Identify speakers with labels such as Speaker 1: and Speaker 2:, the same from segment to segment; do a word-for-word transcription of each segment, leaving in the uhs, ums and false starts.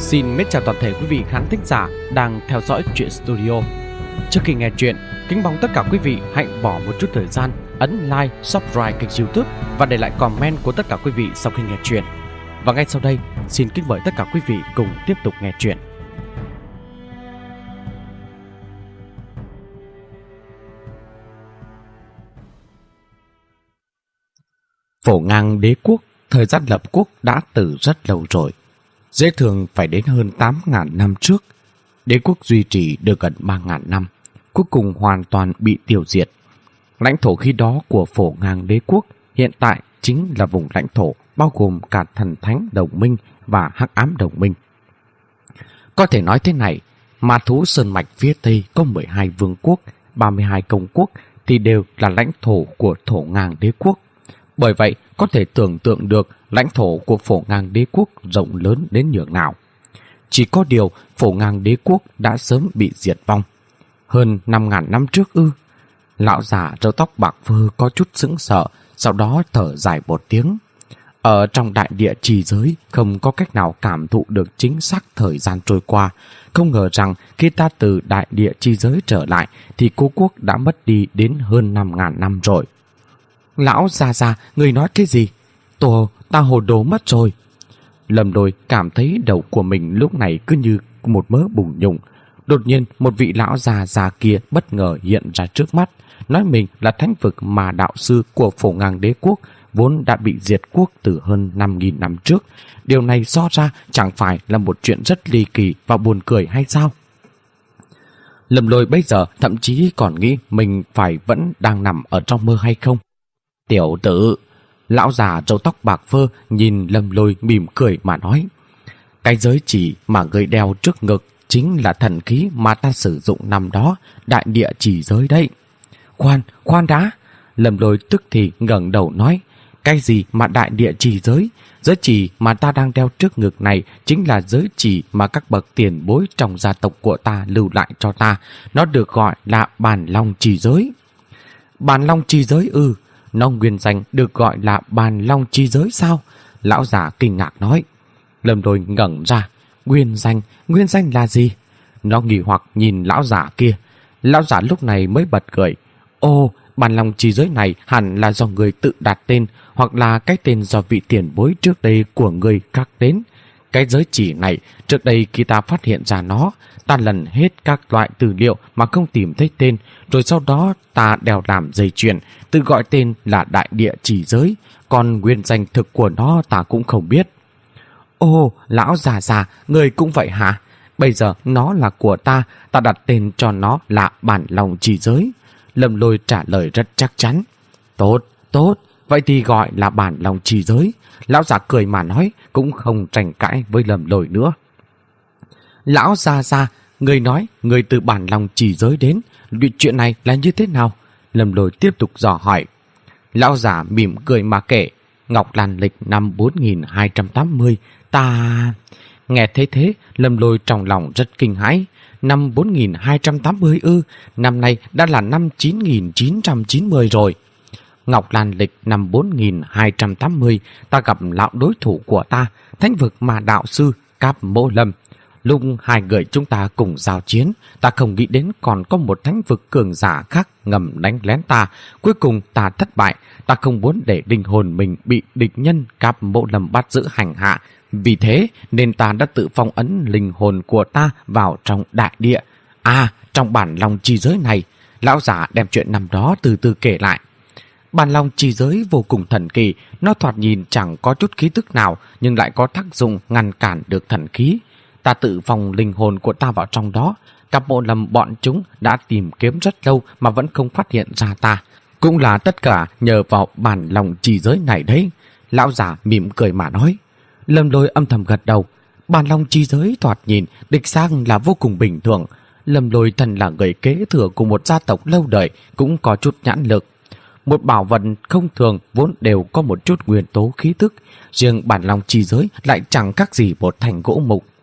Speaker 1: Xin mến chào toàn thể quý vị khán thính giả đang theo dõi Truyện Studio. Trước khi nghe chuyện, kính mong tất cả quý vị hãy bỏ một chút thời gian ấn like, subscribe kênh YouTube và để lại comment của tất cả quý vị sau khi nghe chuyện. Và ngay sau đây, xin kính mời tất cả quý vị cùng tiếp tục nghe chuyện. Phổ Ngang đế quốc, thời gian lập quốc đã từ rất lâu rồi. Dễ thường phải đến hơn tám nghìn năm trước. Đế quốc duy trì được gần ba nghìn năm, cuối cùng hoàn toàn bị tiêu diệt. Lãnh thổ khi đó của Phổ Ngang đế quốc hiện tại chính là vùng lãnh thổ bao gồm cả Thần Thánh Đồng Minh và Hắc Ám Đồng Minh. Có thể nói thế này, Ma Thú Sơn Mạch phía Tây có mười hai vương quốc, ba mươi hai công quốc thì đều là lãnh thổ của Thổ Ngang đế quốc. Bởi vậy, có thể tưởng tượng được lãnh thổ của Phổ Ngang đế quốc rộng lớn đến nhường nào. Chỉ có điều, Phổ Ngang đế quốc đã sớm bị diệt vong. Hơn năm nghìn năm trước ư? Lão già râu tóc bạc phơ có chút sững sờ, sau đó thở dài một tiếng. Ở trong đại địa trì giới, không có cách nào cảm thụ được chính xác thời gian trôi qua. Không ngờ rằng khi ta từ đại địa trì giới trở lại, thì cố quốc đã mất đi đến hơn năm nghìn năm rồi. Lão già già, người nói cái gì? Tổ, ta hồ đồ mất rồi. Lâm Lôi cảm thấy đầu của mình lúc này cứ như một mớ bùng nhùng. Đột nhiên một vị lão già già kia bất ngờ hiện ra trước mắt, nói mình là thánh vực mà đạo sư của Phổ Ngang đế quốc, vốn đã bị diệt quốc từ hơn năm nghìn năm trước. Điều này so ra chẳng phải là một chuyện rất ly kỳ và buồn cười hay sao? Lâm Lôi bây giờ thậm chí còn nghĩ mình phải vẫn đang nằm ở trong mơ hay không. Tiểu tử, lão già râu tóc bạc phơ nhìn Lâm Lôi mỉm cười mà nói, cái giới chỉ mà người đeo trước ngực chính là thần khí mà ta sử dụng năm đó, đại địa chỉ giới đấy. Khoan, khoan đã. Lâm Lôi tức thì ngẩng đầu nói, cái gì mà đại địa chỉ giới? Giới chỉ mà ta đang đeo trước ngực này chính là giới chỉ mà các bậc tiền bối trong gia tộc của ta lưu lại cho ta. Nó được gọi là Bàn Long chỉ giới. Bàn Long chỉ giới ư? Nó nguyên danh được gọi là Bàn Long chi giới sao? Lão già kinh ngạc nói. Lâm Lôi ngẩng ra. Nguyên danh, nguyên danh là gì? Nó nghi hoặc nhìn lão già kia. Lão già lúc này mới bật cười. Ồ, Bàn Long chi giới này hẳn là do người tự đặt tên, hoặc là cái tên do vị tiền bối trước đây của người khắc đến. Cái giới chỉ này, trước đây khi ta phát hiện ra nó, ta lần hết các loại tư liệu mà không tìm thấy tên, rồi sau đó ta đeo làm dây chuyền, tự gọi tên là đại địa chỉ giới, còn nguyên danh thực của nó ta cũng không biết. Ồ, lão già già, người cũng vậy hả? Bây giờ nó là của ta, ta đặt tên cho nó là Bản Long chỉ giới. Lâm Lôi trả lời rất chắc chắn. Tốt, tốt, vậy thì gọi là Bản Long chỉ giới. Lão già cười mà nói, cũng không tranh cãi với Lâm Lôi nữa. Lão già già, người nói người từ Bản Long chỉ giới đến, chuyện này là như thế nào? Lâm Lôi tiếp tục dò hỏi. Lão già mỉm cười mà kể, Ngọc Lan lịch năm bốn nghìn hai trăm tám mươi, ta... Nghe thấy thế, Lâm Lôi trong lòng rất kinh hãi. Năm bốn nghìn hai trăm tám mươi ư? Năm nay đã là năm chín nghìn chín trăm chín mươi rồi. Ngọc Lan lịch năm bốn nghìn hai trăm tám mươi, ta gặp lão đối thủ của ta, thánh vực mà đạo sư Cáp Mộ Lâm. Lúc hai người chúng ta cùng giao chiến, ta không nghĩ đến còn có một thánh vực cường giả khác ngầm đánh lén ta. Cuối cùng ta thất bại. Ta không muốn để linh hồn mình bị địch nhân Cáp Mộ Lâm bắt giữ hành hạ. Vì thế nên ta đã tự phong ấn linh hồn của ta vào trong đại địa. À, trong Bản Long chi giới này. Lão giả đem chuyện năm đó từ từ kể lại. Bản Long chi giới vô cùng thần kỳ. Nó thoạt nhìn chẳng có chút khí tức nào, nhưng lại có tác dụng ngăn cản được thần khí. Ta tự phòng linh hồn của ta vào trong đó. Cáp Mộ Lâm bọn chúng đã tìm kiếm rất lâu mà vẫn không phát hiện ra ta. Cũng là tất cả nhờ vào Bản Long chỉ giới này đấy. Lão giả mỉm cười mà nói. Lâm Lôi âm thầm gật đầu. Bản Long chi giới thoạt nhìn đích xác là vô cùng bình thường. Lâm Lôi thân là người kế thừa của một gia tộc lâu đời, cũng có chút nhãn lực. Một bảo vật không thường vốn đều có một chút nguyên tố khí tức, riêng Bản Long chi giới lại chẳng khác gì một thành gỗ mục.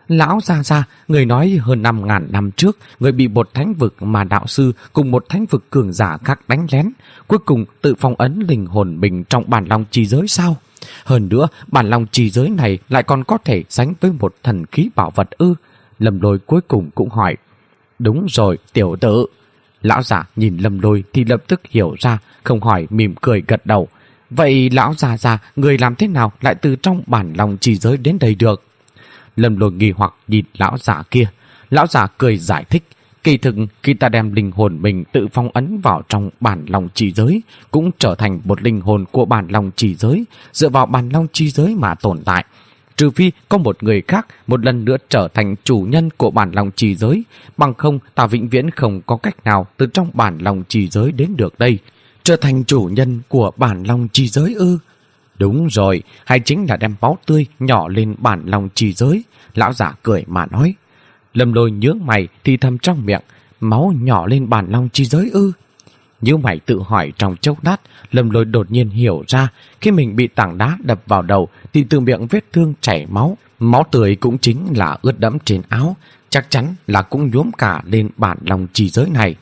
Speaker 1: Lão già già, người nói hơn năm ngàn năm trước, người bị một thánh vực mà đạo sư cùng một thánh vực cường giả khác đánh lén, cuối cùng tự phong ấn linh hồn mình trong bản long chi giới sao? Hơn nữa, bản long chi giới này lại còn có thể sánh với một thần khí bảo vật ư? Lâm Lôi cuối cùng cũng hỏi. Đúng rồi, tiểu tử. Lão giả nhìn Lâm Lôi thì lập tức hiểu ra, không hỏi mỉm cười gật đầu. Vậy lão già già, người làm thế nào lại từ trong bản long chi giới đến đây được? Lâm Lôi nghi hoặc nhìn lão giả kia. Lão giả cười giải thích. Kỳ thực khi ta đem linh hồn mình tự phong ấn vào trong bản long chi giới, cũng trở thành một linh hồn của bản long chi giới, dựa vào bản long chi giới mà tồn tại. Trừ phi có một người khác một lần nữa trở thành chủ nhân của bản long chi giới, bằng không ta vĩnh viễn không có cách nào từ trong bản long chi giới đến được đây. Trở thành chủ nhân của bản long chi giới ư? Đúng rồi, hay chính là đem máu tươi nhỏ lên bản long chi giới. Lão giả cười mà nói. Lâm Lôi nhướng mày thì thầm trong miệng. Máu nhỏ lên bản long chi giới ư? Như mày tự hỏi trong chốc lát, Lâm Lôi đột nhiên hiểu ra, khi mình bị tảng đá đập vào đầu thì từ miệng vết thương chảy máu, máu tươi cũng chính là ướt đẫm trên áo, chắc chắn là cũng nhuốm cả lên bản long chi giới này.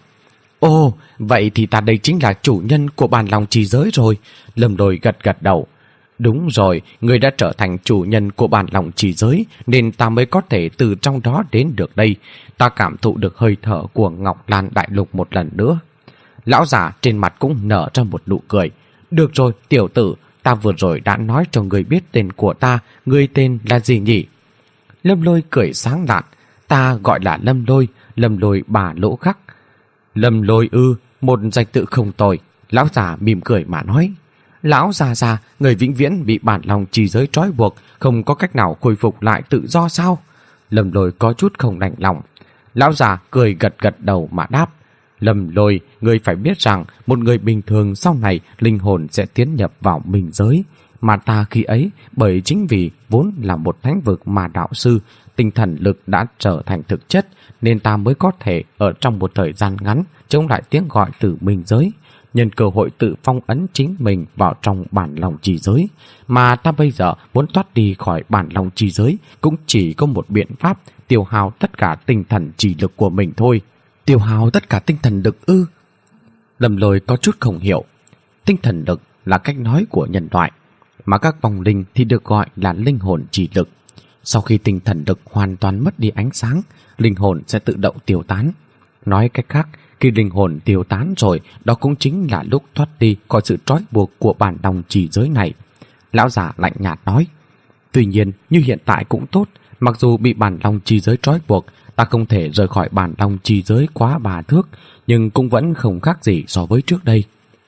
Speaker 1: Ồ, vậy thì ta đây chính là chủ nhân của bản long chi giới rồi. Lâm Lôi gật gật đầu. Đúng rồi, người đã trở thành chủ nhân của bản long chi giới, nên ta mới có thể từ trong đó đến được đây. Ta cảm thụ được hơi thở của Ngọc Lan Đại Lục một lần nữa. Lão giả trên mặt cũng nở ra một nụ cười. Được rồi, tiểu tử, ta vừa rồi đã nói cho người biết tên của ta, người tên là gì nhỉ? Lâm Lôi cười sáng lạn. Ta gọi là Lâm Lôi, Lâm Lôi bà lỗ khắc. Lâm Lôi ư, một danh tự không tồi. Lão già mỉm cười mà nói. Lão già già, người vĩnh viễn bị bản long chi giới trói buộc, không có cách nào khôi phục lại tự do sao? Lâm Lôi có chút không đành lòng. Lão già cười gật gật đầu mà đáp. Lâm Lôi, người phải biết rằng một người bình thường sau này linh hồn sẽ tiến nhập vào minh giới, mà ta khi ấy bởi chính vì vốn là một thánh vực mà đạo sư, tinh thần lực đã trở thành thực chất, nên ta mới có thể ở trong một thời gian ngắn chống lại tiếng gọi từ minh giới, nhân cơ hội tự phong ấn chính mình vào trong bản long chi giới. Mà ta bây giờ muốn thoát đi khỏi bản long chi giới cũng chỉ có một biện pháp, tiêu hao tất cả tinh thần chỉ lực của mình thôi. Tiêu hao tất cả tinh thần lực ư? Lâm Lôi có chút không hiểu. Tinh thần lực là cách nói của nhân loại, mà các vong linh thì được gọi là linh hồn chỉ lực. Sau khi tinh thần lực hoàn toàn mất đi ánh sáng, linh hồn sẽ tự động tiêu tán. Nói cách khác, khi linh hồn tiêu tán rồi, đó cũng chính là lúc thoát đi khỏi sự trói buộc của bản long chỉ giới này. Lão giả lạnh nhạt nói. Tuy nhiên, như hiện tại cũng tốt, mặc dù bị bản long chi giới trói buộc, ta không thể rời khỏi bản long chi giới quá ba thước, nhưng cũng vẫn không khác gì so với trước đây.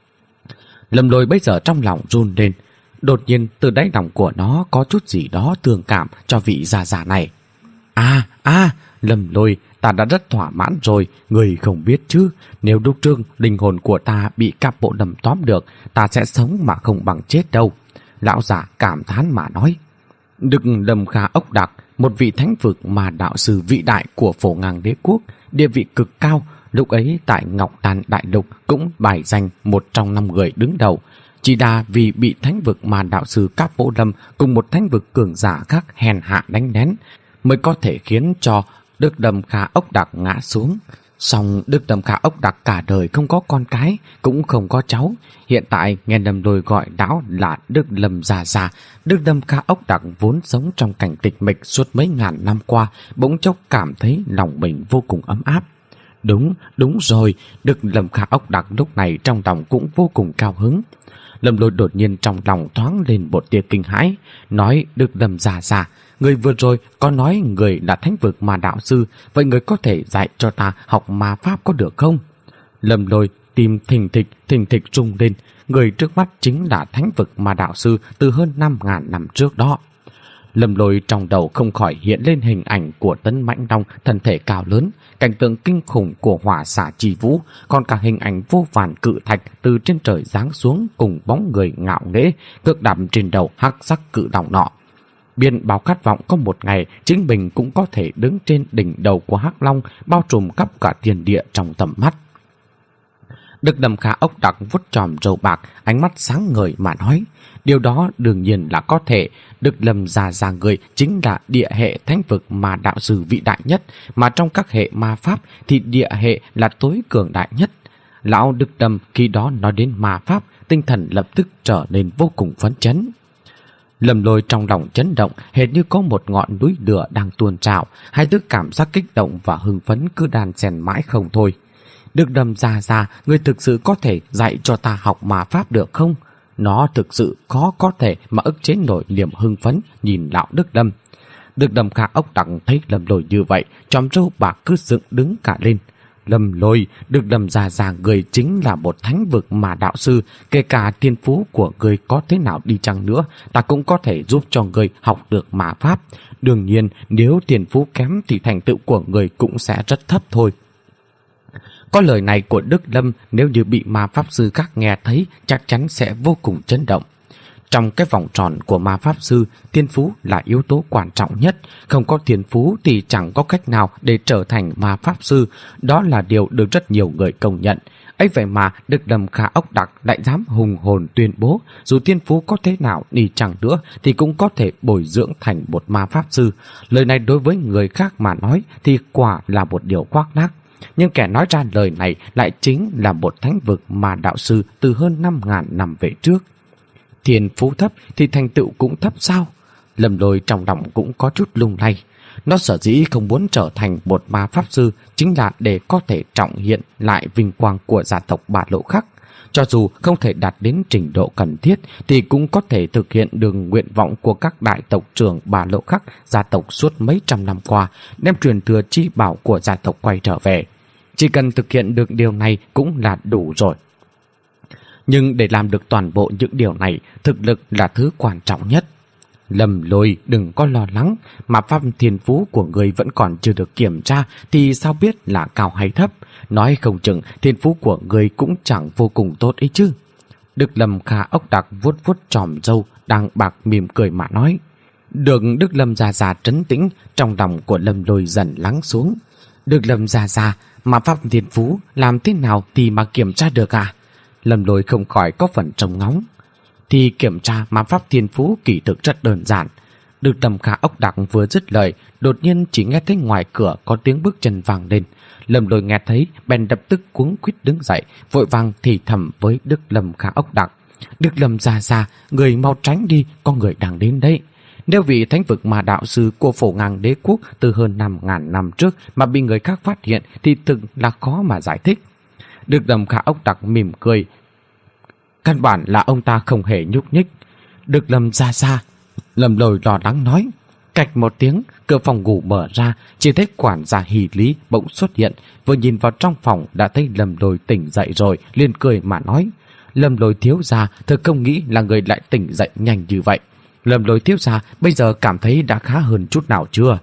Speaker 1: Lâm Lôi bây giờ trong lòng run lên. Đột nhiên từ đáy lòng của nó có chút gì đó thương cảm cho vị già già này. À, à, Lâm Lôi, ta đã rất thỏa mãn rồi, người không biết chứ. Nếu lúc trước linh hồn của ta bị các bộ đầm tóm được, ta sẽ sống mà không bằng chết đâu. Lão giả cảm thán mà nói. Đức Lâm Kha Ốc Đặc, một vị thánh vực mà đạo sư vĩ đại của Phổ Ngang Đế Quốc, địa vị cực cao, lúc ấy tại Ngọc Đan Đại Lục cũng bài danh một trong năm người đứng đầu. Chỉ đa vì bị thánh vực mà đạo sư Cáp Bỗ Lâm cùng một thánh vực cường giả khác hèn hạ đánh lén, mới có thể khiến cho Đức Lâm Kha Ốc Đặc ngã xuống. Song Đức Lâm Kha Ốc Đặc cả đời không có con cái, cũng không có cháu. Hiện tại nghe Lâm Lôi gọi lão là Đức Lâm già già. Đức Lâm Kha Ốc Đặc vốn sống trong cảnh tịch mịch suốt mấy ngàn năm qua, bỗng chốc cảm thấy lòng mình vô cùng ấm áp. Đúng, đúng rồi, Đức Lâm Kha Ốc Đặc lúc này trong lòng cũng vô cùng cao hứng. Lâm Lôi đột nhiên trong lòng thoáng lên một tia kinh hãi, nói Đức Lâm già già, người vừa rồi có nói người là thánh vực mà đạo sư, vậy người có thể dạy cho ta học ma pháp có được không? Lâm Lôi tim thình thịch thình thịch rung lên, người trước mắt chính là thánh vực mà đạo sư từ hơn năm ngàn năm trước đó. Lâm Lôi trong đầu không khỏi hiện lên hình ảnh của Tấn Mãnh Long thân thể cao lớn, cảnh tượng kinh khủng của hỏa xả chi vũ, còn cả hình ảnh vô vàn cự thạch từ trên trời giáng xuống cùng bóng người ngạo nghễ cước đạp trên đầu hắc sắc cự đồng nọ. Biên báo khát vọng có một ngày chính mình cũng có thể đứng trên đỉnh đầu của hắc long, bao trùm khắp cả thiên địa trong tầm mắt. Đức Lâm Kha ốc đặc vuốt tròm râu bạc, ánh mắt sáng ngời mà nói. Điều đó đương nhiên là có thể. Đức Lâm già già người chính là địa hệ thánh vực mà đạo sư vĩ đại nhất, mà trong các hệ ma pháp thì địa hệ là tối cường đại nhất. Lão Đức Lâm khi đó nói đến ma pháp, tinh thần lập tức trở nên vô cùng phấn chấn. Lâm Lôi trong lòng chấn động, hệt như có một ngọn núi lửa đang tuôn trào, hai đứa cảm giác kích động và hưng phấn cứ đan xen mãi không thôi. Đức Lâm già già, người thực sự có thể dạy cho ta học ma pháp được không? Nó thực sự khó có thể mà ức chế nổi niềm hưng phấn nhìn lão Đức Lâm. Đức Lâm Kha ốc đặc thấy Lâm Lôi như vậy, chòm râu bạc cứ dựng đứng cả lên. Lâm Lôi, Đức Lâm già già người chính là một thánh vực mà đạo sư, kể cả thiên phú của người có thế nào đi chăng nữa, ta cũng có thể giúp cho người học được ma pháp. Đương nhiên, nếu thiên phú kém thì thành tựu của người cũng sẽ rất thấp thôi. Có lời này của Đức Lâm, nếu như bị ma pháp sư khác nghe thấy, chắc chắn sẽ vô cùng chấn động. Trong cái vòng tròn của ma pháp sư, thiên phú là yếu tố quan trọng nhất. Không có thiên phú thì chẳng có cách nào để trở thành ma pháp sư. Đó là điều được rất nhiều người công nhận. Ấy vậy mà Đức Lâm Kha ốc đặc lại dám hùng hồn tuyên bố, dù thiên phú có thế nào đi chẳng nữa thì cũng có thể bồi dưỡng thành một ma pháp sư. Lời này đối với người khác mà nói thì quả là một điều khoác lác. Nhưng kẻ nói ra lời này lại chính là một thánh vực mà đạo sư từ hơn năm ngàn năm về trước. Thiên phú thấp thì thành tựu cũng thấp sao? Lâm Lôi trong lòng cũng có chút lung lay. Nó sở dĩ không muốn trở thành một ma pháp sư chính là để có thể trọng hiện lại vinh quang của gia tộc Bà Lộ Khắc. Cho dù không thể đạt đến trình độ cần thiết thì cũng có thể thực hiện được nguyện vọng của các đại tộc trưởng Bà Lộ Khắc gia tộc suốt mấy trăm năm qua, đem truyền thừa chi bảo của gia tộc quay trở về. Chỉ cần thực hiện được điều này cũng là đủ rồi. Nhưng để làm được toàn bộ những điều này, thực lực là thứ quan trọng nhất. Lâm Lôi đừng có lo lắng, mà pháp thiên phú của người vẫn còn chưa được kiểm tra thì sao biết là cao hay thấp. Nói không chừng thiên phú của người cũng chẳng vô cùng tốt ấy chứ. Đức Lâm Kha ốc đặc vuốt vuốt tròm râu đang bạc mỉm cười mà nói. Được Đức Lâm già già trấn tĩnh, trong lòng của Lâm Lôi dần lắng xuống. Đức Lâm già già, mà pháp thiên phú làm thế nào thì mà kiểm tra được à? Lâm Lôi không khỏi có phần trông ngóng. Thì kiểm tra ma pháp thiên phú kỳ thực rất đơn giản. Đức Lâm Kha ốc đặc vừa dứt lời, đột nhiên chỉ nghe thấy ngoài cửa có tiếng bước chân vang lên. Lâm Lôi nghe thấy bèn lập tức cuống quýt đứng dậy, vội vàng thì thầm với Đức Lâm Kha ốc đặc. Đức Lâm già già, người mau tránh đi, có người đang đến đấy. Nếu vị thánh vực mà đạo sư của Phổ Ngang Đế Quốc từ hơn năm ngàn năm trước mà bị người khác phát hiện thì thực là khó mà giải thích. Đức Lâm Kha ốc đặc mỉm cười. Căn bản là ông ta không hề nhúc nhích. Đức Lâm ra xa. Lâm Lôi lo lắng nói. Cạch một tiếng, cửa phòng ngủ mở ra, chỉ thấy quản gia Hỷ Lý bỗng xuất hiện. Vừa nhìn vào trong phòng đã thấy Lâm Lôi tỉnh dậy rồi, liền cười mà nói. Lâm Lôi thiếu gia, thật không nghĩ là người lại tỉnh dậy nhanh như vậy. Lâm Lôi thiếu gia bây giờ cảm thấy đã khá hơn chút nào chưa?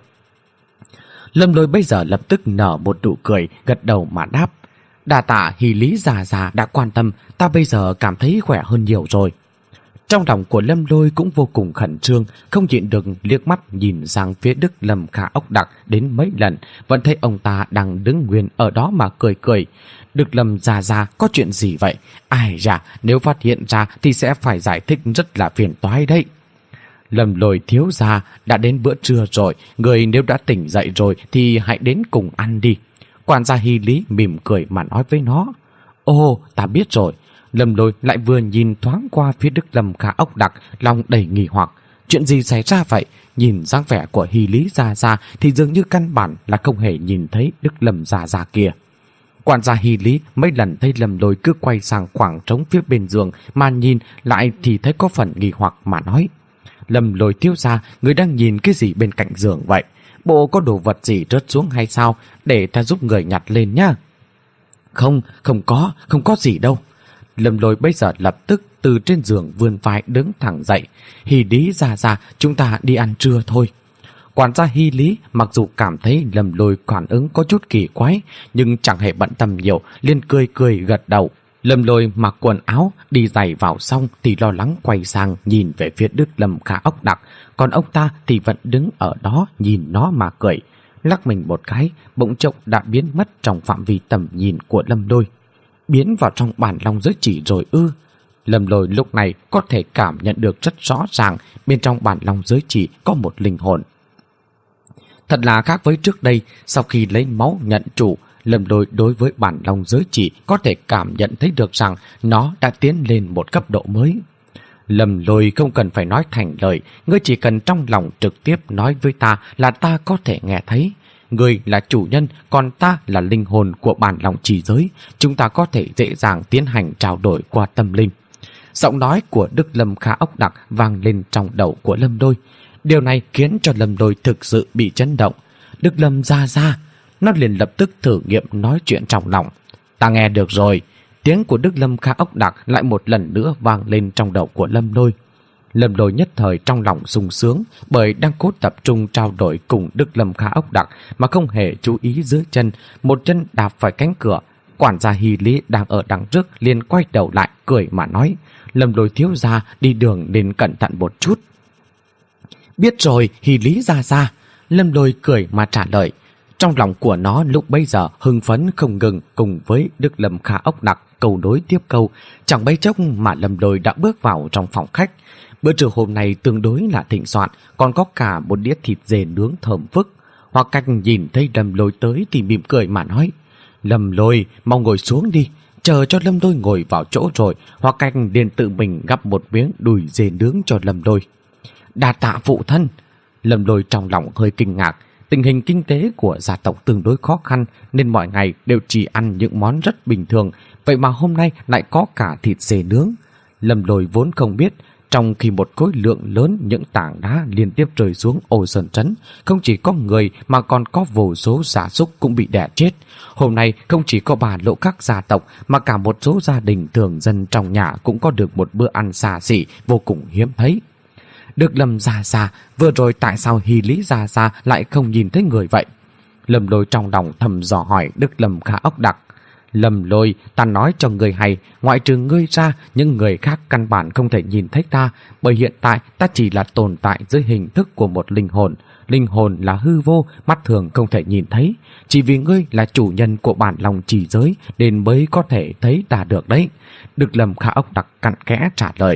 Speaker 1: Lâm Lôi bây giờ lập tức nở một nụ cười, gật đầu mà đáp. Đa tạ Hỷ Lý già già đã quan tâm, ta bây giờ cảm thấy khỏe hơn nhiều rồi. Trong lòng của Lâm Lôi cũng vô cùng khẩn trương, không nhịn được liếc mắt nhìn sang phía Đức Lâm Kha ốc đặc đến mấy lần, vẫn thấy ông ta đang đứng nguyên ở đó mà cười cười. Đức Lâm già già, có chuyện gì vậy? Ai dạ, nếu phát hiện ra thì sẽ phải giải thích rất là phiền toái đấy. Lâm Lôi thiếu gia, đã đến bữa trưa rồi, người nếu đã tỉnh dậy rồi thì hãy đến cùng ăn đi. Quản gia Hỷ Lý mỉm cười mà nói với nó. Ồ, ta biết rồi. Lâm Lôi lại vừa nhìn thoáng qua phía Đức Lâm Kha ốc đặc, lòng đầy nghi hoặc. Chuyện gì xảy ra vậy? Nhìn dáng vẻ của Hỷ Lý già già thì dường như căn bản là không hề nhìn thấy Đức Lâm già già kia. Quản gia Hỷ Lý mấy lần thấy Lâm Lôi cứ quay sang khoảng trống phía bên giường mà nhìn lại thì thấy có phần nghi hoặc mà nói. Lâm Lôi thiếu gia, người đang nhìn cái gì bên cạnh giường vậy? Bộ có đồ vật gì rớt xuống hay sao? Để ta giúp người nhặt lên nhá. Không, không có, không có gì đâu. Lâm Lôi bây giờ lập tức từ trên giường vươn vai đứng thẳng dậy. Hỷ Lý già già, chúng ta đi ăn trưa thôi. Quản gia Hỷ Lý mặc dù cảm thấy Lâm Lôi phản ứng có chút kỳ quái, nhưng chẳng hề bận tâm nhiều, liền cười cười gật đầu. Lâm Lôi mặc quần áo, đi giày vào xong thì lo lắng quay sang nhìn về phía Đức Lâm Kha ốc đặc, còn ông ta thì vẫn đứng ở đó nhìn nó mà cười. Lắc mình một cái, bỗng chốc đã biến mất trong phạm vi tầm nhìn của Lâm Lôi. biến vào trong bản long giới chỉ rồi ư? Lâm Lôi lúc này có thể cảm nhận được rất rõ ràng bên trong bản long giới chỉ có một linh hồn. Thật là khác với trước đây, sau khi lấy máu nhận chủ, Lâm Lôi đối với bản long giới chỉ có thể cảm nhận thấy được rằng nó đã tiến lên một cấp độ mới. Lâm Lôi không cần phải nói thành lời, ngươi chỉ cần trong lòng trực tiếp nói với ta là ta có thể nghe thấy. Ngươi là chủ nhân, còn ta là linh hồn của bản long chỉ giới, chúng ta có thể dễ dàng tiến hành trao đổi qua tâm linh. Giọng nói của Đức Lâm Khả Ốc Đặc vang lên trong đầu của Lâm Lôi. Điều này khiến cho Lâm Lôi thực sự bị chấn động. Đức Lâm ra ra, nó liền lập tức thử nghiệm nói chuyện trong lòng. Ta nghe được rồi. Tiếng của Đức Lâm Khả Ốc Đặc lại một lần nữa vang lên trong đầu của Lâm Lôi. Lâm Lôi nhất thời trong lòng sung sướng, bởi đang cố tập trung trao đổi cùng Đức Lâm Khả Ốc Đặc mà không hề chú ý dưới chân, một chân đạp phải cánh cửa. Quản gia Hy Lý đang ở đằng trước liền quay đầu lại cười mà nói: Lâm Lôi thiếu gia, đi đường nên cẩn thận một chút. Biết rồi, Hy Lý ra ra. Lâm Lôi cười mà trả lời. Trong lòng của nó lúc bấy giờ hưng phấn không ngừng, cùng với Đức Lâm Khả Ốc Đặc câu đối tiếp câu. Chẳng mấy chốc mà Lâm Lôi đã bước vào trong phòng khách. Bữa trưa hôm nay tương đối là thịnh soạn, còn có cả một đĩa thịt dê nướng thơm phức. Hoặc Cách nhìn thấy Lâm Lôi tới thì mỉm cười mà nói: Lâm Lôi, mau ngồi xuống đi. Chờ cho Lâm Lôi ngồi vào chỗ rồi, Hoặc Cách liền tự mình gắp một miếng đùi dê nướng cho Lâm Lôi. Đa tạ phụ thân. Lâm Lôi trong lòng hơi kinh ngạc. Tình hình kinh tế của gia tộc tương đối khó khăn nên mọi ngày đều chỉ ăn những món rất bình thường, vậy mà hôm nay lại có cả thịt dê nướng. Lâm Lôi vốn không biết, trong khi một khối lượng lớn những tảng đá liên tiếp rơi xuống Ô Sơn Trấn, không chỉ có người mà còn có vô số gia súc cũng bị đẻ chết. Hôm nay không chỉ có bà Lộ các gia tộc mà cả một số gia đình thường dân trong nhà cũng có được một bữa ăn xa xỉ vô cùng hiếm thấy. Đức Lâm già già, vừa rồi tại sao Hy Lý già già lại không nhìn thấy người vậy? Lâm Lôi trong lòng thầm dò hỏi Đức Lâm Khả Ốc Đặc. Lâm Lôi, ta nói cho người hay, ngoại trừ ngươi ra, những người khác căn bản không thể nhìn thấy ta, bởi hiện tại ta chỉ là tồn tại dưới hình thức của một linh hồn. Linh hồn là hư vô, mắt thường không thể nhìn thấy. Chỉ vì ngươi là chủ nhân của bản lòng chỉ giới nên mới có thể thấy ta được đấy. Đức Lâm Khả Ốc Đặc cặn kẽ trả lời.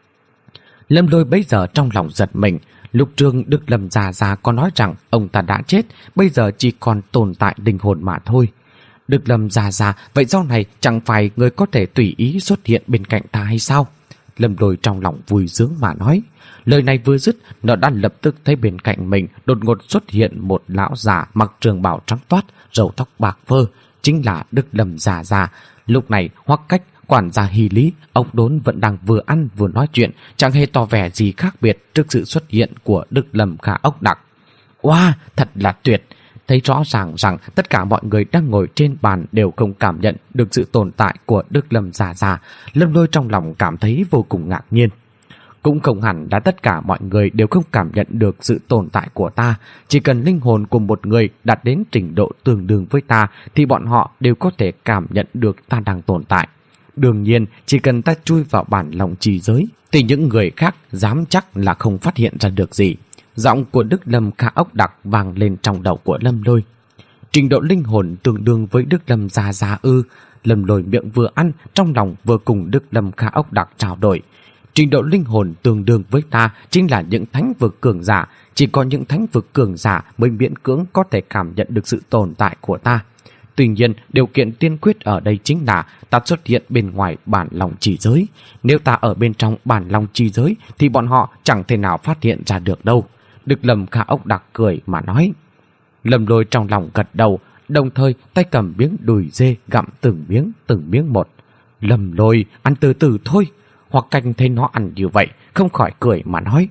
Speaker 1: Lâm Lôi bấy giờ trong lòng giật mình. Lúc trước Đức Lâm già già có nói rằng ông ta đã chết, bây giờ chỉ còn tồn tại linh hồn mà thôi. Đức Lâm già già, vậy sau này chẳng phải người có thể tùy ý xuất hiện bên cạnh ta hay sao? Lâm Lôi trong lòng vui sướng mà nói. Lời này vừa dứt, nó đã lập tức thấy bên cạnh mình đột ngột xuất hiện một lão già mặc trường bào trắng toát, râu tóc bạc phơ, chính là Đức Lâm già già. Lúc này Hoắc Cách, quản gia Hy Lý, ông Đốn vẫn đang vừa ăn vừa nói chuyện, chẳng hề tỏ vẻ gì khác biệt trước sự xuất hiện của Đức Lâm Khả Ốc Đặc. Wow, thật là tuyệt! Thấy rõ ràng rằng tất cả mọi người đang ngồi trên bàn đều không cảm nhận được sự tồn tại của Đức Lâm già già. Lâm Lôi trong lòng cảm thấy vô cùng ngạc nhiên. Cũng không hẳn là tất cả mọi người đều không cảm nhận được sự tồn tại của ta. Chỉ cần linh hồn của một người đạt đến trình độ tương đương với ta thì bọn họ đều có thể cảm nhận được ta đang tồn tại. Đương nhiên, chỉ cần ta chui vào bản lòng trì giới thì những người khác dám chắc là không phát hiện ra được gì. Giọng của Đức Lâm Khả Ốc Đặc vang lên trong đầu của Lâm Lôi. Trình độ linh hồn tương đương với Đức Lâm già già ư? Lâm Lôi miệng vừa ăn, trong lòng vừa cùng Đức Lâm Khả Ốc Đặc trao đổi. Trình độ linh hồn tương đương với ta chính là những thánh vực cường giả. Chỉ có những thánh vực cường giả mới miễn cưỡng có thể cảm nhận được sự tồn tại của ta. Tuy nhiên, điều kiện tiên quyết ở đây chính là ta xuất hiện bên ngoài bản lòng trì giới. Nếu ta ở bên trong bản lòng trì giới thì bọn họ chẳng thể nào phát hiện ra được đâu. Đức Lâm Khả Ốc Đặc cười mà nói. Lâm Lôi trong lòng gật đầu, đồng thời tay cầm miếng đùi dê gặm từng miếng từng miếng một. Lâm Lôi, ăn từ từ thôi. Hoặc Canh thấy nó ăn như vậy, không khỏi cười mà nói.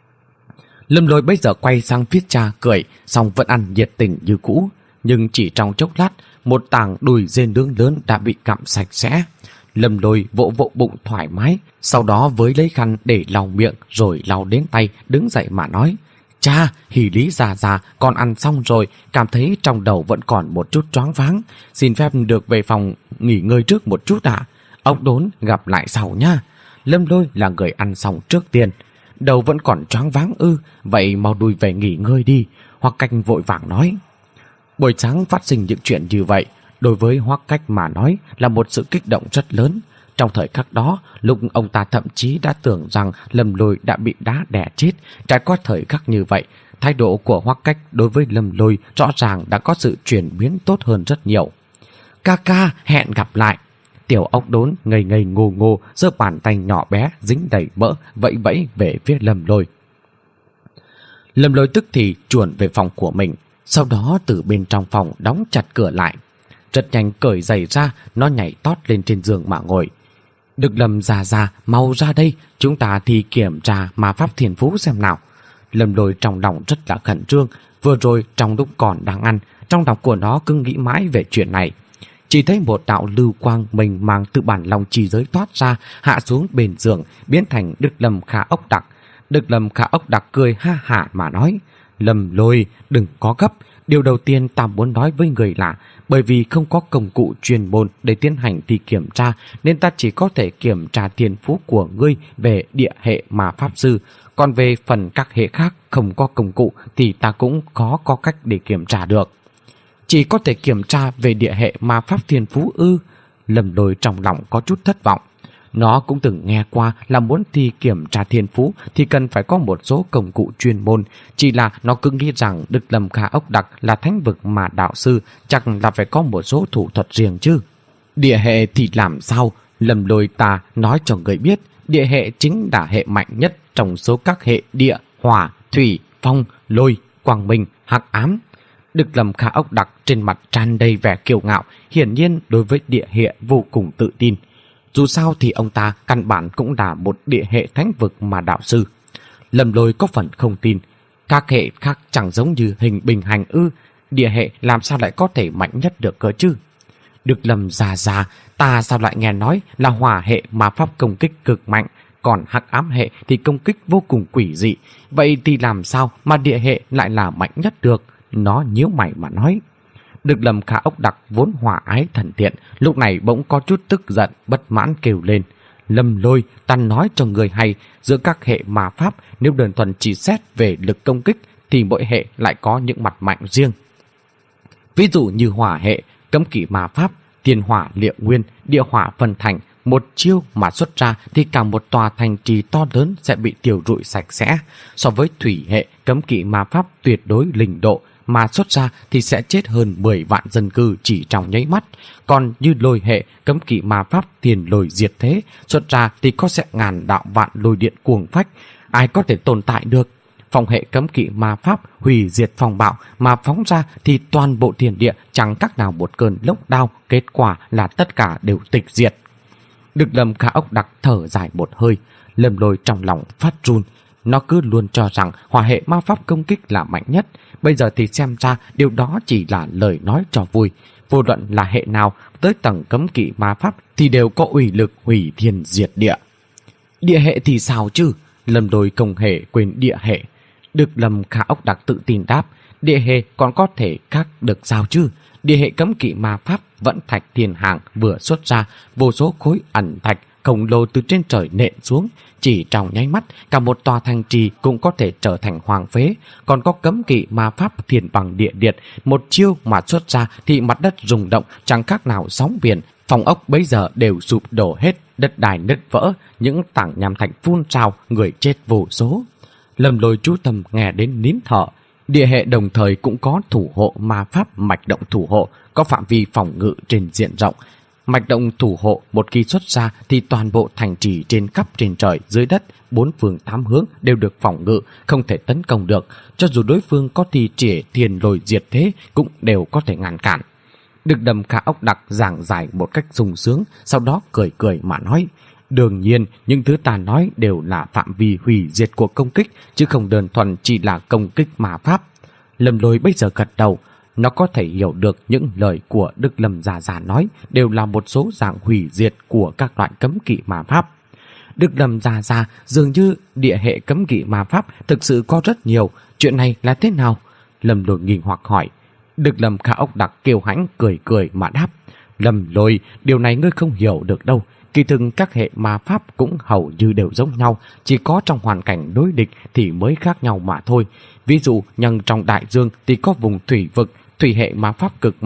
Speaker 1: Lâm Lôi bây giờ quay sang phía cha cười, xong vẫn ăn nhiệt tình như cũ. Nhưng chỉ trong chốc lát, một tảng đùi dê nướng lớn đã bị cặm sạch sẽ. Lâm Lôi vỗ vỗ bụng thoải mái, sau đó với lấy khăn để lau miệng rồi lau đến tay, đứng dậy mà nói. Cha, Hy Lý già già, con ăn xong rồi, cảm thấy trong đầu vẫn còn một chút choáng váng. Xin phép được về phòng nghỉ ngơi trước một chút ạ. Ông Đốn gặp lại sau nha. Lâm Lôi là người ăn xong trước tiên. Đầu vẫn còn choáng váng ư? Vậy mau đuổi về nghỉ ngơi đi. Hoặc Canh vội vàng nói. Buổi sáng phát sinh những chuyện như vậy, đối với Hoắc Cách mà nói là một sự kích động rất lớn. Trong thời khắc đó, lúc ông ta thậm chí đã tưởng rằng Lâm Lôi đã bị đá đè chết. Trải qua thời khắc như vậy, thái độ của Hoắc Cách đối với Lâm Lôi rõ ràng đã có sự chuyển biến tốt hơn rất nhiều. Ca ca, hẹn gặp lại. Tiểu ốc đốn ngây ngây ngô ngô, giơ bàn tay nhỏ bé dính đầy mỡ vẫy vẫy về phía Lâm Lôi. Lâm Lôi tức thì chuồn về phòng của mình, sau đó từ bên trong phòng đóng chặt cửa lại. Rất nhanh cởi giày ra, nó nhảy tót lên trên giường mà ngồi. Đức Lâm già già, mau ra đây, chúng ta thì kiểm tra ma pháp thiên phú xem nào. Lâm Lôi trong lòng rất là khẩn trương. Vừa rồi trong lúc còn đang ăn, trong đầu của nó cứ nghĩ mãi về chuyện này. Chỉ thấy một đạo lưu quang mênh mang từ bản lòng chi giới thoát ra, hạ xuống bên giường, biến thành Đức Lâm Khả Ốc Đặc. Đức Lâm Khả Ốc Đặc cười ha hả mà nói: Lâm Lôi, đừng có gấp. Điều đầu tiên ta muốn nói với người là bởi vì không có công cụ chuyên môn để tiến hành thi kiểm tra, nên ta chỉ có thể kiểm tra thiên phú của ngươi về địa hệ mà pháp sư. Còn về phần các hệ khác không có công cụ thì ta cũng khó có cách để kiểm tra được. Chỉ có thể kiểm tra về địa hệ ma pháp thiên phú ư? Lâm Lôi trong lòng có chút thất vọng. Nó cũng từng nghe qua là muốn thi kiểm tra thiên phú thì cần phải có một số công cụ chuyên môn. Chỉ là nó cứ nghĩ rằng Đức Lâm Khả Ốc Đặc là thánh vực mà đạo sư, chắc là phải có một số thủ thuật riêng chứ. Địa hệ thì làm sao? Lâm Lôi ta nói cho người biết, địa hệ chính là hệ mạnh nhất trong số các hệ địa, hỏa, thủy, phong, lôi, quang minh, hắc ám. Đức Lâm Khả Ốc Đặc trên mặt tràn đầy vẻ kiêu ngạo, hiển nhiên đối với địa hệ vô cùng tự tin. Dù sao thì ông ta căn bản cũng là một địa hệ thánh vực mà đạo sư. Lâm Lôi có phần không tin. Các hệ khác chẳng giống như hình bình hành ư? Địa hệ làm sao lại có thể mạnh nhất được cơ chứ? Đức Lâm già già, ta sao lại nghe nói là hỏa hệ mà pháp công kích cực mạnh, còn hắc ám hệ thì công kích vô cùng quỷ dị. Vậy thì làm sao mà địa hệ lại là mạnh nhất được? Nó nhíu mày mà nói. Đức Lâm Khả Ốc Đặc vốn hòa ái thần thiện, lúc này bỗng có chút tức giận, bất mãn kêu lên: Lâm Lôi, ta nói cho người hay, giữa các hệ ma pháp, nếu đơn thuần chỉ xét về lực công kích thì mỗi hệ lại có những mặt mạnh riêng. Ví dụ như hỏa hệ, cấm kỵ ma pháp, thiên hỏa liệu nguyên, địa hỏa phân thành, một chiêu mà xuất ra thì cả một tòa thành trì to lớn sẽ bị tiêu rụi sạch sẽ. So với thủy hệ, cấm kỵ ma pháp tuyệt đối linh độ mà xuất ra thì sẽ chết hơn mười vạn dân cư chỉ trong nháy mắt. Còn như lôi hệ, cấm kỵ ma pháp tiền lôi diệt thế, xuất ra thì có sẽ ngàn đạo vạn lôi điện cuồng phách, ai có thể tồn tại được. Phong hệ cấm kỵ ma pháp hủy diệt phong bạo mà phóng ra thì toàn bộ thiên địa chẳng các nào một cơn lốc đao, kết quả là tất cả đều tịch diệt. Đức Lâm Khả Ốc Đặc thở dài một hơi, Lâm Lôi trong lòng phát run. Nó cứ luôn cho rằng hỏa hệ ma pháp công kích là mạnh nhất. Bây giờ thì xem ra điều đó chỉ là lời nói cho vui. Vô luận là hệ nào tới tầng cấm kỵ ma pháp thì đều có uy lực hủy thiên diệt địa. Địa hệ thì sao chứ? Lâm Lôi không hề quên địa hệ. Đức Lâm Khả Ốc Đặc tự tin đáp: địa hệ còn có thể khác được sao chứ? Địa hệ cấm kỵ ma pháp vẫn thạch thiên hàng vừa xuất ra, vô số khối ẩn thạch khổng lồ từ trên trời nện xuống, chỉ trong nháy mắt cả một tòa thành trì cũng có thể trở thành hoang phế. Còn có cấm kỵ ma pháp thiên bằng địa liệt, một chiêu mà xuất ra thì mặt đất rung động chẳng khác nào sóng biển, phòng ốc bấy giờ đều sụp đổ hết, đất đai nứt vỡ, những tảng nham thạch phun trào, người chết vô số. Lâm Lôi chú tâm nghe đến nín thở. Địa hệ đồng thời cũng có thủ hộ ma pháp mạch động thủ hộ, có phạm vi phòng ngự trên diện rộng. Mạch động thủ hộ một khi xuất ra thì toàn bộ thành trì trên khắp trên trời dưới đất, bốn phương tám hướng đều được phòng ngự, không thể tấn công được. Cho dù đối phương có thi triển thiên lôi diệt thế cũng đều có thể ngăn cản. Đức Lâm Khả Ốc Đặc giảng giải một cách sung sướng, sau đó cười cười mà nói: đương nhiên, những thứ ta nói đều là phạm vi hủy diệt của công kích, chứ không đơn thuần chỉ là công kích ma pháp. Lâm Lôi bây giờ gật đầu. Nó có thể hiểu được những lời của Đức Lâm già già nói đều là một số dạng hủy diệt của các loại cấm kỵ ma pháp. Đức Lâm già già, dường như địa hệ cấm kỵ ma pháp thực sự có rất nhiều, chuyện này là thế nào? Lâm Lôi nghi hoặc hỏi. Đức Lâm Khả Ốc Đặc kiêu hãnh cười cười mà đáp: Lâm Lôi, điều này ngươi không hiểu được đâu. Kỳ thực các hệ ma pháp cũng hầu như đều giống nhau, chỉ có trong hoàn cảnh đối địch thì mới khác nhau mà thôi. Ví dụ, nhưng trong đại dương thì có vùng thủy vực, thủy hệ ma pháp cực mạnh,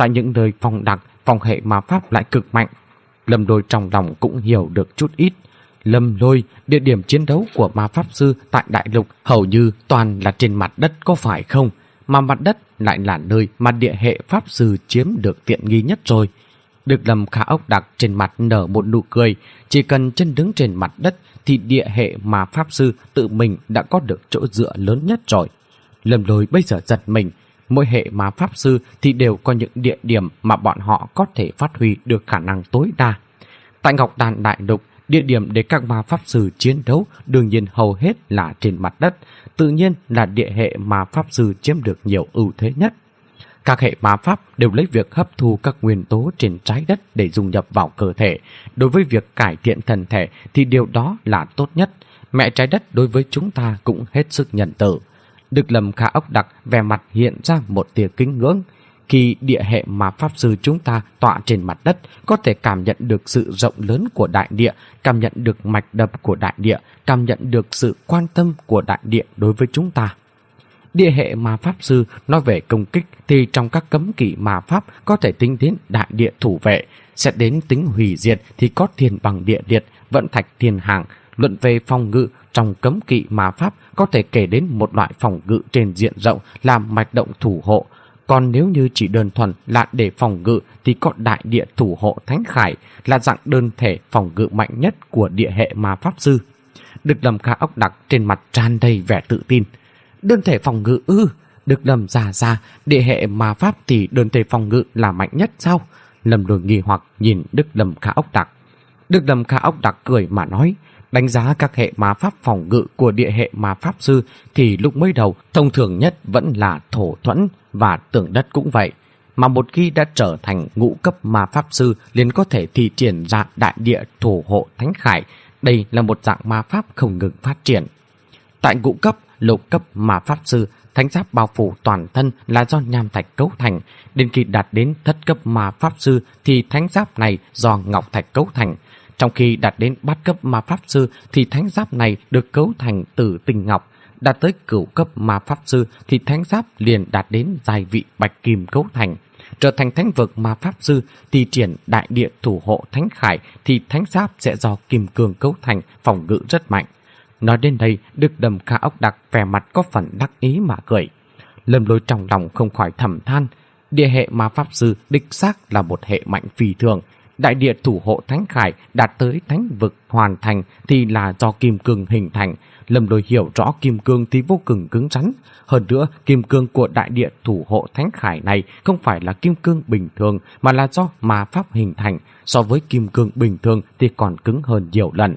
Speaker 1: tại những nơi phong đặc, phong hệ ma pháp lại cực mạnh. Lâm Lôi trong lòng cũng hiểu được chút ít. Lâm Lôi, địa điểm chiến đấu của ma pháp sư tại đại lục hầu như toàn là trên mặt đất có phải không? Mà mặt đất lại là nơi mà địa hệ pháp sư chiếm được tiện nghi nhất rồi. Được Lâm Khả Ốc Đặc trên mặt nở một nụ cười, chỉ cần chân đứng trên mặt đất thì địa hệ mà pháp sư tự mình đã có được chỗ dựa lớn nhất rồi. Lâm Lôi bây giờ giật mình, mỗi hệ mà pháp sư thì đều có những địa điểm mà bọn họ có thể phát huy được khả năng tối đa. Tại Ngọc Đàn Đại Lục, địa điểm để các ma pháp sư chiến đấu đương nhiên hầu hết là trên mặt đất, tự nhiên là địa hệ ma pháp sư chiếm được nhiều ưu thế nhất. Các hệ ma pháp đều lấy việc hấp thu các nguyên tố trên trái đất để dung nhập vào cơ thể. Đối với việc cải thiện thân thể thì điều đó là tốt nhất. Mẹ trái đất đối với chúng ta cũng hết sức nhân từ. Được Lâm Khả Ốc Đặc vẻ mặt hiện ra một tia kính ngưỡng. Khi địa hệ mà pháp sư chúng ta tọa trên mặt đất, có thể cảm nhận được sự rộng lớn của đại địa, cảm nhận được mạch đập của đại địa, cảm nhận được sự quan tâm của đại địa đối với chúng ta. Địa hệ ma pháp sư nói về công kích thì trong các cấm kỵ ma pháp có thể tính đến đại địa thủ vệ, xét đến tính hủy diệt thì có thiên bằng địa liệt, vận thạch thiên hàng. Luận về phòng ngự, trong cấm kỵ ma pháp có thể kể đến một loại phòng ngự trên diện rộng là mạch động thủ hộ. Còn nếu như chỉ đơn thuần là để phòng ngự thì có đại địa thủ hộ thánh khải, là dạng đơn thể phòng ngự mạnh nhất của địa hệ ma pháp sư. Được Lâm Khả Ốc Đặc trên mặt tràn đầy vẻ tự tin. Đơn thể phòng ngự ư? Được Lâm già ra, địa hệ ma pháp thì đơn thể phòng ngự là mạnh nhất sao? Lâm Lôi nghi hoặc nhìn Đức Lâm Khả Ốc Đặc. Đức Lâm Khả Ốc Đặc cười mà nói, đánh giá các hệ ma pháp phòng ngự của địa hệ ma pháp sư thì lúc mới đầu thông thường nhất vẫn là thổ thuẫn và tường đất cũng vậy. Mà một khi đã trở thành ngũ cấp ma pháp sư liền có thể thi triển ra đại địa thủ hộ thánh khải. Đây là một dạng ma pháp không ngừng phát triển. Tại ngũ cấp, lục cấp ma pháp sư, thánh giáp bao phủ toàn thân là do nham thạch cấu thành. Đến khi đạt đến thất cấp ma pháp sư thì thánh giáp này do ngọc thạch cấu thành. Trong khi đạt đến bát cấp ma pháp sư thì thánh giáp này được cấu thành từ tinh ngọc. Đạt tới cửu cấp ma pháp sư thì thánh giáp liền đạt đến giai vị bạch kim cấu thành. Trở thành thánh vực ma pháp sư thì triển đại địa thủ hộ thánh khải thì thánh giáp sẽ do kim cương cấu thành, phòng ngự rất mạnh. Nói đến đây, Đức Lâm Khả Ốc Đặc vẻ mặt có phần đắc ý mà cười. Lâm Lôi trong lòng không khỏi thầm than, địa hệ ma pháp sư đích xác là một hệ mạnh phi thường. Đại địa thủ hộ thánh khải đạt tới thánh vực hoàn thành thì là do kim cương hình thành. Lâm Lôi hiểu rõ kim cương thì vô cùng cứng rắn. Hơn nữa, kim cương của đại địa thủ hộ thánh khải này không phải là kim cương bình thường mà là do ma pháp hình thành. So với kim cương bình thường thì còn cứng hơn nhiều lần.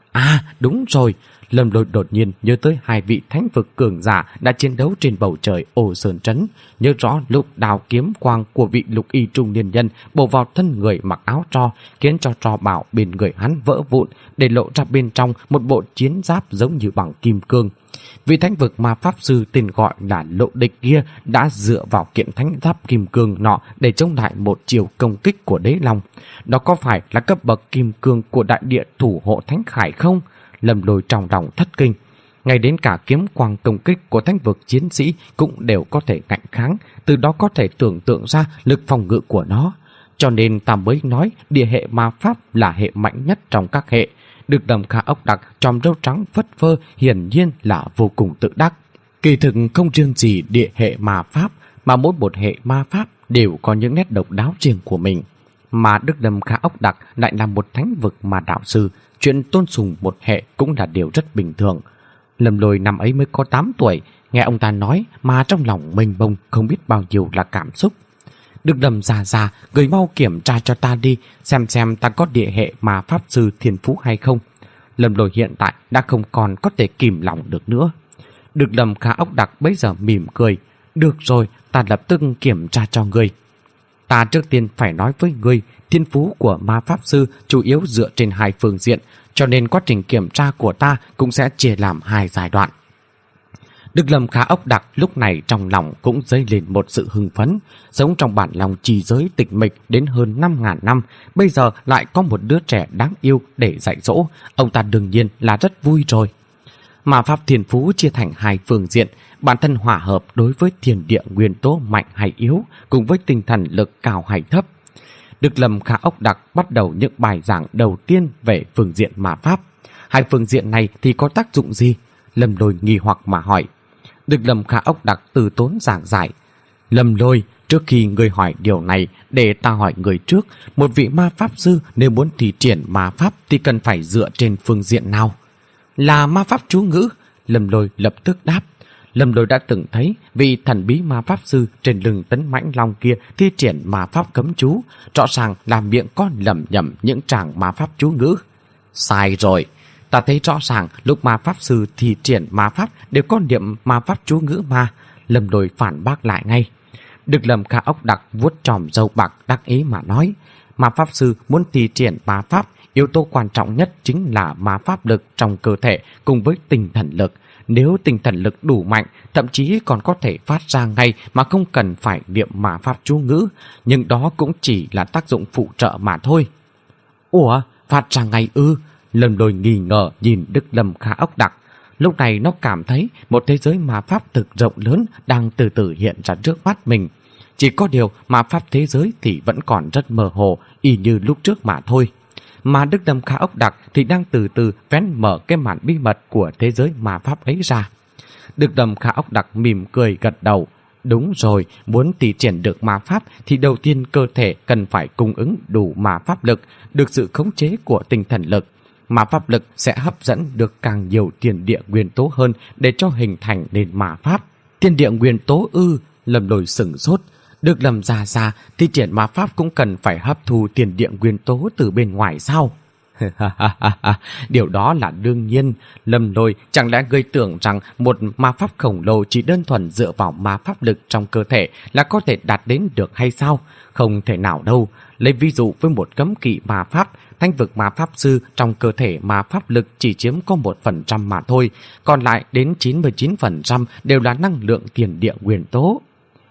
Speaker 1: À đúng rồi, Lâm Lôi đột nhiên nhớ tới hai vị thánh vực cường giả đã chiến đấu trên bầu trời Ô Sơn Trấn. Nhớ rõ lúc đào kiếm quang của vị lục y trung niên nhân bổ vào thân người mặc áo tro, khiến cho tro bảo bên người hắn vỡ vụn, để lộ ra bên trong một bộ chiến giáp giống như bằng kim cương. Vị thánh vực ma pháp sư tên gọi là Lộ Địch kia đã dựa vào kiện thánh giáp kim cương nọ để chống lại một chiều công kích của Đế Long. Đó có phải là cấp bậc kim cương của đại địa thủ hộ thánh khải không? Lâm Lôi trong lòng thất kinh. Ngay đến cả kiếm quang công kích của thánh vực chiến sĩ cũng đều có thể ngạnh kháng, từ đó có thể tưởng tượng ra lực phòng ngự của nó. Cho nên ta mới nói địa hệ ma pháp là hệ mạnh nhất trong các hệ. Được Lâm Khả Ốc Đặc tròm râu trắng phất phơ hiển nhiên là vô cùng tự đắc. Kỳ thực không riêng gì địa hệ ma pháp, mà mỗi một hệ ma pháp đều có những nét độc đáo riêng của mình. Mà Đức Lâm Khả Ốc Đặc lại là một thánh vực ma đạo sư, chuyện tôn sùng một hệ cũng là điều rất bình thường. Lâm Lôi năm ấy mới có tám tuổi, nghe ông ta nói mà trong lòng mênh mông không biết bao nhiêu là cảm xúc. Đức Lâm già già, người mau kiểm tra cho ta đi, xem xem ta có địa hệ ma pháp sư thiên phú hay không. Lâm Lôi hiện tại đã không còn có thể kìm lòng được nữa. Đức Lâm Khả Ốc Đặc bấy giờ mỉm cười, được rồi, ta lập tức kiểm tra cho ngươi. Ta trước tiên phải nói với ngươi, thiên phú của ma pháp sư chủ yếu dựa trên hai phương diện, cho nên quá trình kiểm tra của ta cũng sẽ chia làm hai giai đoạn. Đức Lâm Khả Ốc Đặc lúc này trong lòng cũng dấy lên một sự hưng phấn, sống trong bản lòng trì giới tịch mịch đến hơn năm ngàn năm, bây giờ lại có một đứa trẻ đáng yêu để dạy dỗ, ông ta đương nhiên là rất vui rồi. Ma pháp thiên phú chia thành hai phương diện, bản thân hòa hợp đối với thiên địa nguyên tố mạnh hay yếu, cùng với tinh thần lực cao hay thấp. Được Lâm Khả ốc đặc bắt đầu những bài giảng đầu tiên về phương diện ma pháp. Hai phương diện này thì có tác dụng gì? Lâm Lôi nghi hoặc mà hỏi. Được Lâm Khả ốc đặc từ tốn giảng giải. Lâm Lôi, trước khi người hỏi điều này, để ta hỏi người trước, một vị ma pháp sư nếu muốn thi triển ma pháp thì cần phải dựa trên phương diện nào? Là ma pháp chú ngữ. Lâm Lôi lập tức đáp. Lâm Lôi đã từng thấy vị thần bí ma pháp sư trên lưng tấn mãnh long kia thi triển ma pháp cấm chú, rõ ràng là miệng con lẩm nhẩm những tràng ma pháp chú ngữ. Sai rồi, ta thấy rõ ràng lúc ma pháp sư thi triển ma pháp đều có niệm ma pháp chú ngữ mà. Lâm Lôi phản bác lại ngay. Được Lâm Khả ốc đặc vuốt tròm râu bạc đắc ý mà nói, ma pháp sư muốn thi triển ma pháp, yếu tố quan trọng nhất chính là ma pháp lực trong cơ thể cùng với tinh thần lực. Nếu tinh thần lực đủ mạnh, thậm chí còn có thể phát ra ngay mà không cần phải niệm ma pháp chú ngữ, nhưng đó cũng chỉ là tác dụng phụ trợ mà thôi. Ủa, phát ra ngay ư? Lâm Lôi nghi ngờ nhìn Đức Lâm Khả ốc đặc. Lúc này nó cảm thấy một thế giới ma pháp thực rộng lớn đang từ từ hiện ra trước mắt mình. Chỉ có điều ma pháp thế giới thì vẫn còn rất mơ hồ, y như lúc trước mà thôi. Mà Đức Lâm Khả ốc đặc thì đang từ từ vén mở cái màn bí mật của thế giới ma pháp ấy ra. Đức Lâm Khả ốc đặc mỉm cười gật đầu. Đúng rồi, muốn thi triển được ma pháp thì đầu tiên cơ thể cần phải cung ứng đủ ma pháp lực, được sự khống chế của tinh thần lực. Ma pháp lực sẽ hấp dẫn được càng nhiều thiên địa nguyên tố hơn để cho hình thành nên ma pháp. Thiên địa nguyên tố ư? Lâm Lôi sửng sốt. Được Lâm gia gia thi triển ma pháp cũng cần phải hấp thu thiên địa nguyên tố từ bên ngoài sao? Điều đó là đương nhiên. Lâm Lôi, chẳng lẽ ngươi tưởng rằng một ma pháp khổng lồ chỉ đơn thuần dựa vào ma pháp lực trong cơ thể là có thể đạt đến được hay sao? Không thể nào đâu. Lấy ví dụ với một cấm kỵ ma pháp, thanh vực ma pháp sư trong cơ thể ma pháp lực chỉ chiếm có một phần trăm mà thôi, còn lại đến chín mươi chín phần trăm đều là năng lượng thiên địa nguyên tố.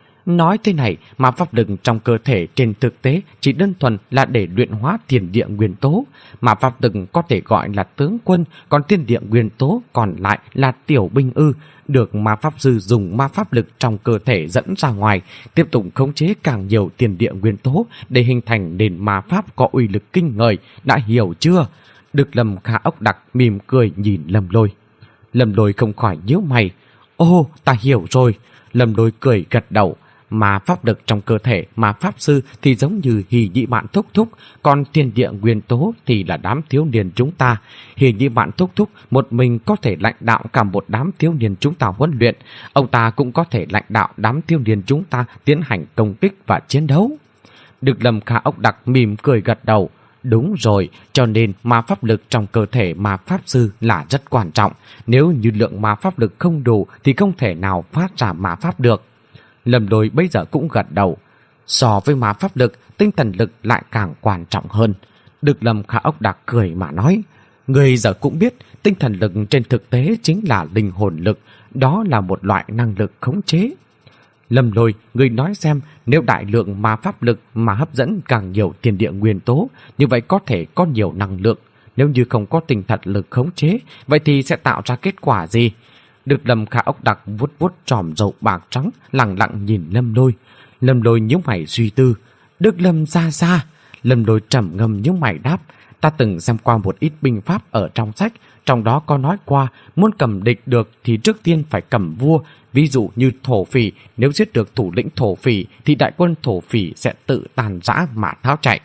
Speaker 1: Nói thế này, ma pháp lực trong cơ thể trên thực tế chỉ đơn thuần là để luyện hóa thiên địa nguyên tố. Ma pháp lực có thể gọi là tướng quân, còn thiên địa nguyên tố còn lại là tiểu binh ư, được ma pháp sư dùng ma pháp lực trong cơ thể dẫn ra ngoài, tiếp tục khống chế càng nhiều thiên địa nguyên tố để hình thành nền ma pháp có uy lực kinh người, đã hiểu chưa? Được Lâm Khả ốc đặc mỉm cười nhìn Lâm Lôi. Lâm Lôi không khỏi nhíu mày. Ô, ta hiểu rồi. Lâm Lôi cười gật đầu. Mà pháp lực trong cơ thể mà pháp sư thì giống như Hỉ Nhị Mạn thúc thúc, còn thiên địa nguyên tố thì là đám thiếu niên chúng ta. Hỉ Nhị Mạn thúc thúc một mình có thể lãnh đạo cả một đám thiếu niên chúng ta huấn luyện, ông ta cũng có thể lãnh đạo đám thiếu niên chúng ta tiến hành công kích và chiến đấu. Được Lâm Khả ốc đặc mỉm cười gật đầu. Đúng rồi, cho nên ma pháp lực trong cơ thể ma pháp sư là rất quan trọng. Nếu như lượng ma pháp lực không đủ thì không thể nào phát ra ma pháp được. Lâm Lôi bây giờ cũng gật đầu. So với ma pháp lực, tinh thần lực lại càng quan trọng hơn. Được Lâm Khả ốc đặc cười mà nói. Người giờ cũng biết tinh thần lực trên thực tế chính là linh hồn lực. Đó là một loại năng lực khống chế. Lâm Lôi, người nói xem, nếu đại lượng ma pháp lực mà hấp dẫn càng nhiều thiên địa nguyên tố, như vậy có thể có nhiều năng lượng. Nếu như không có tinh thần lực khống chế, vậy thì sẽ tạo ra kết quả gì? Được Lâm Khả ốc đặc vuốt vuốt tròm râu bạc trắng, lặng lặng nhìn Lâm Lôi. Lâm Lôi nhíu mày suy tư. Đức Lâm gia gia. Lâm Lôi trầm ngâm nhíu mày đáp. Ta từng xem qua một ít binh pháp ở trong sách, trong đó có nói qua muốn cầm địch được thì trước tiên phải cầm vua. Ví dụ như thổ phỉ, nếu giết được thủ lĩnh thổ phỉ thì đại quân thổ phỉ sẽ tự tàn rã mà tháo chạy.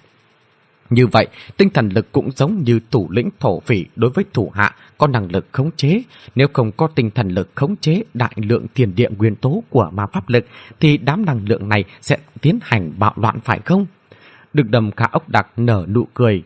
Speaker 1: Như vậy, tinh thần lực cũng giống như thủ lĩnh thổ phỉ đối với thủ hạ có năng lực khống chế. Nếu không có tinh thần lực khống chế đại lượng thiên địa nguyên tố của ma pháp lực thì đám năng lượng này sẽ tiến hành bạo loạn phải không? Được Lâm Khả ốc đặc nở nụ cười.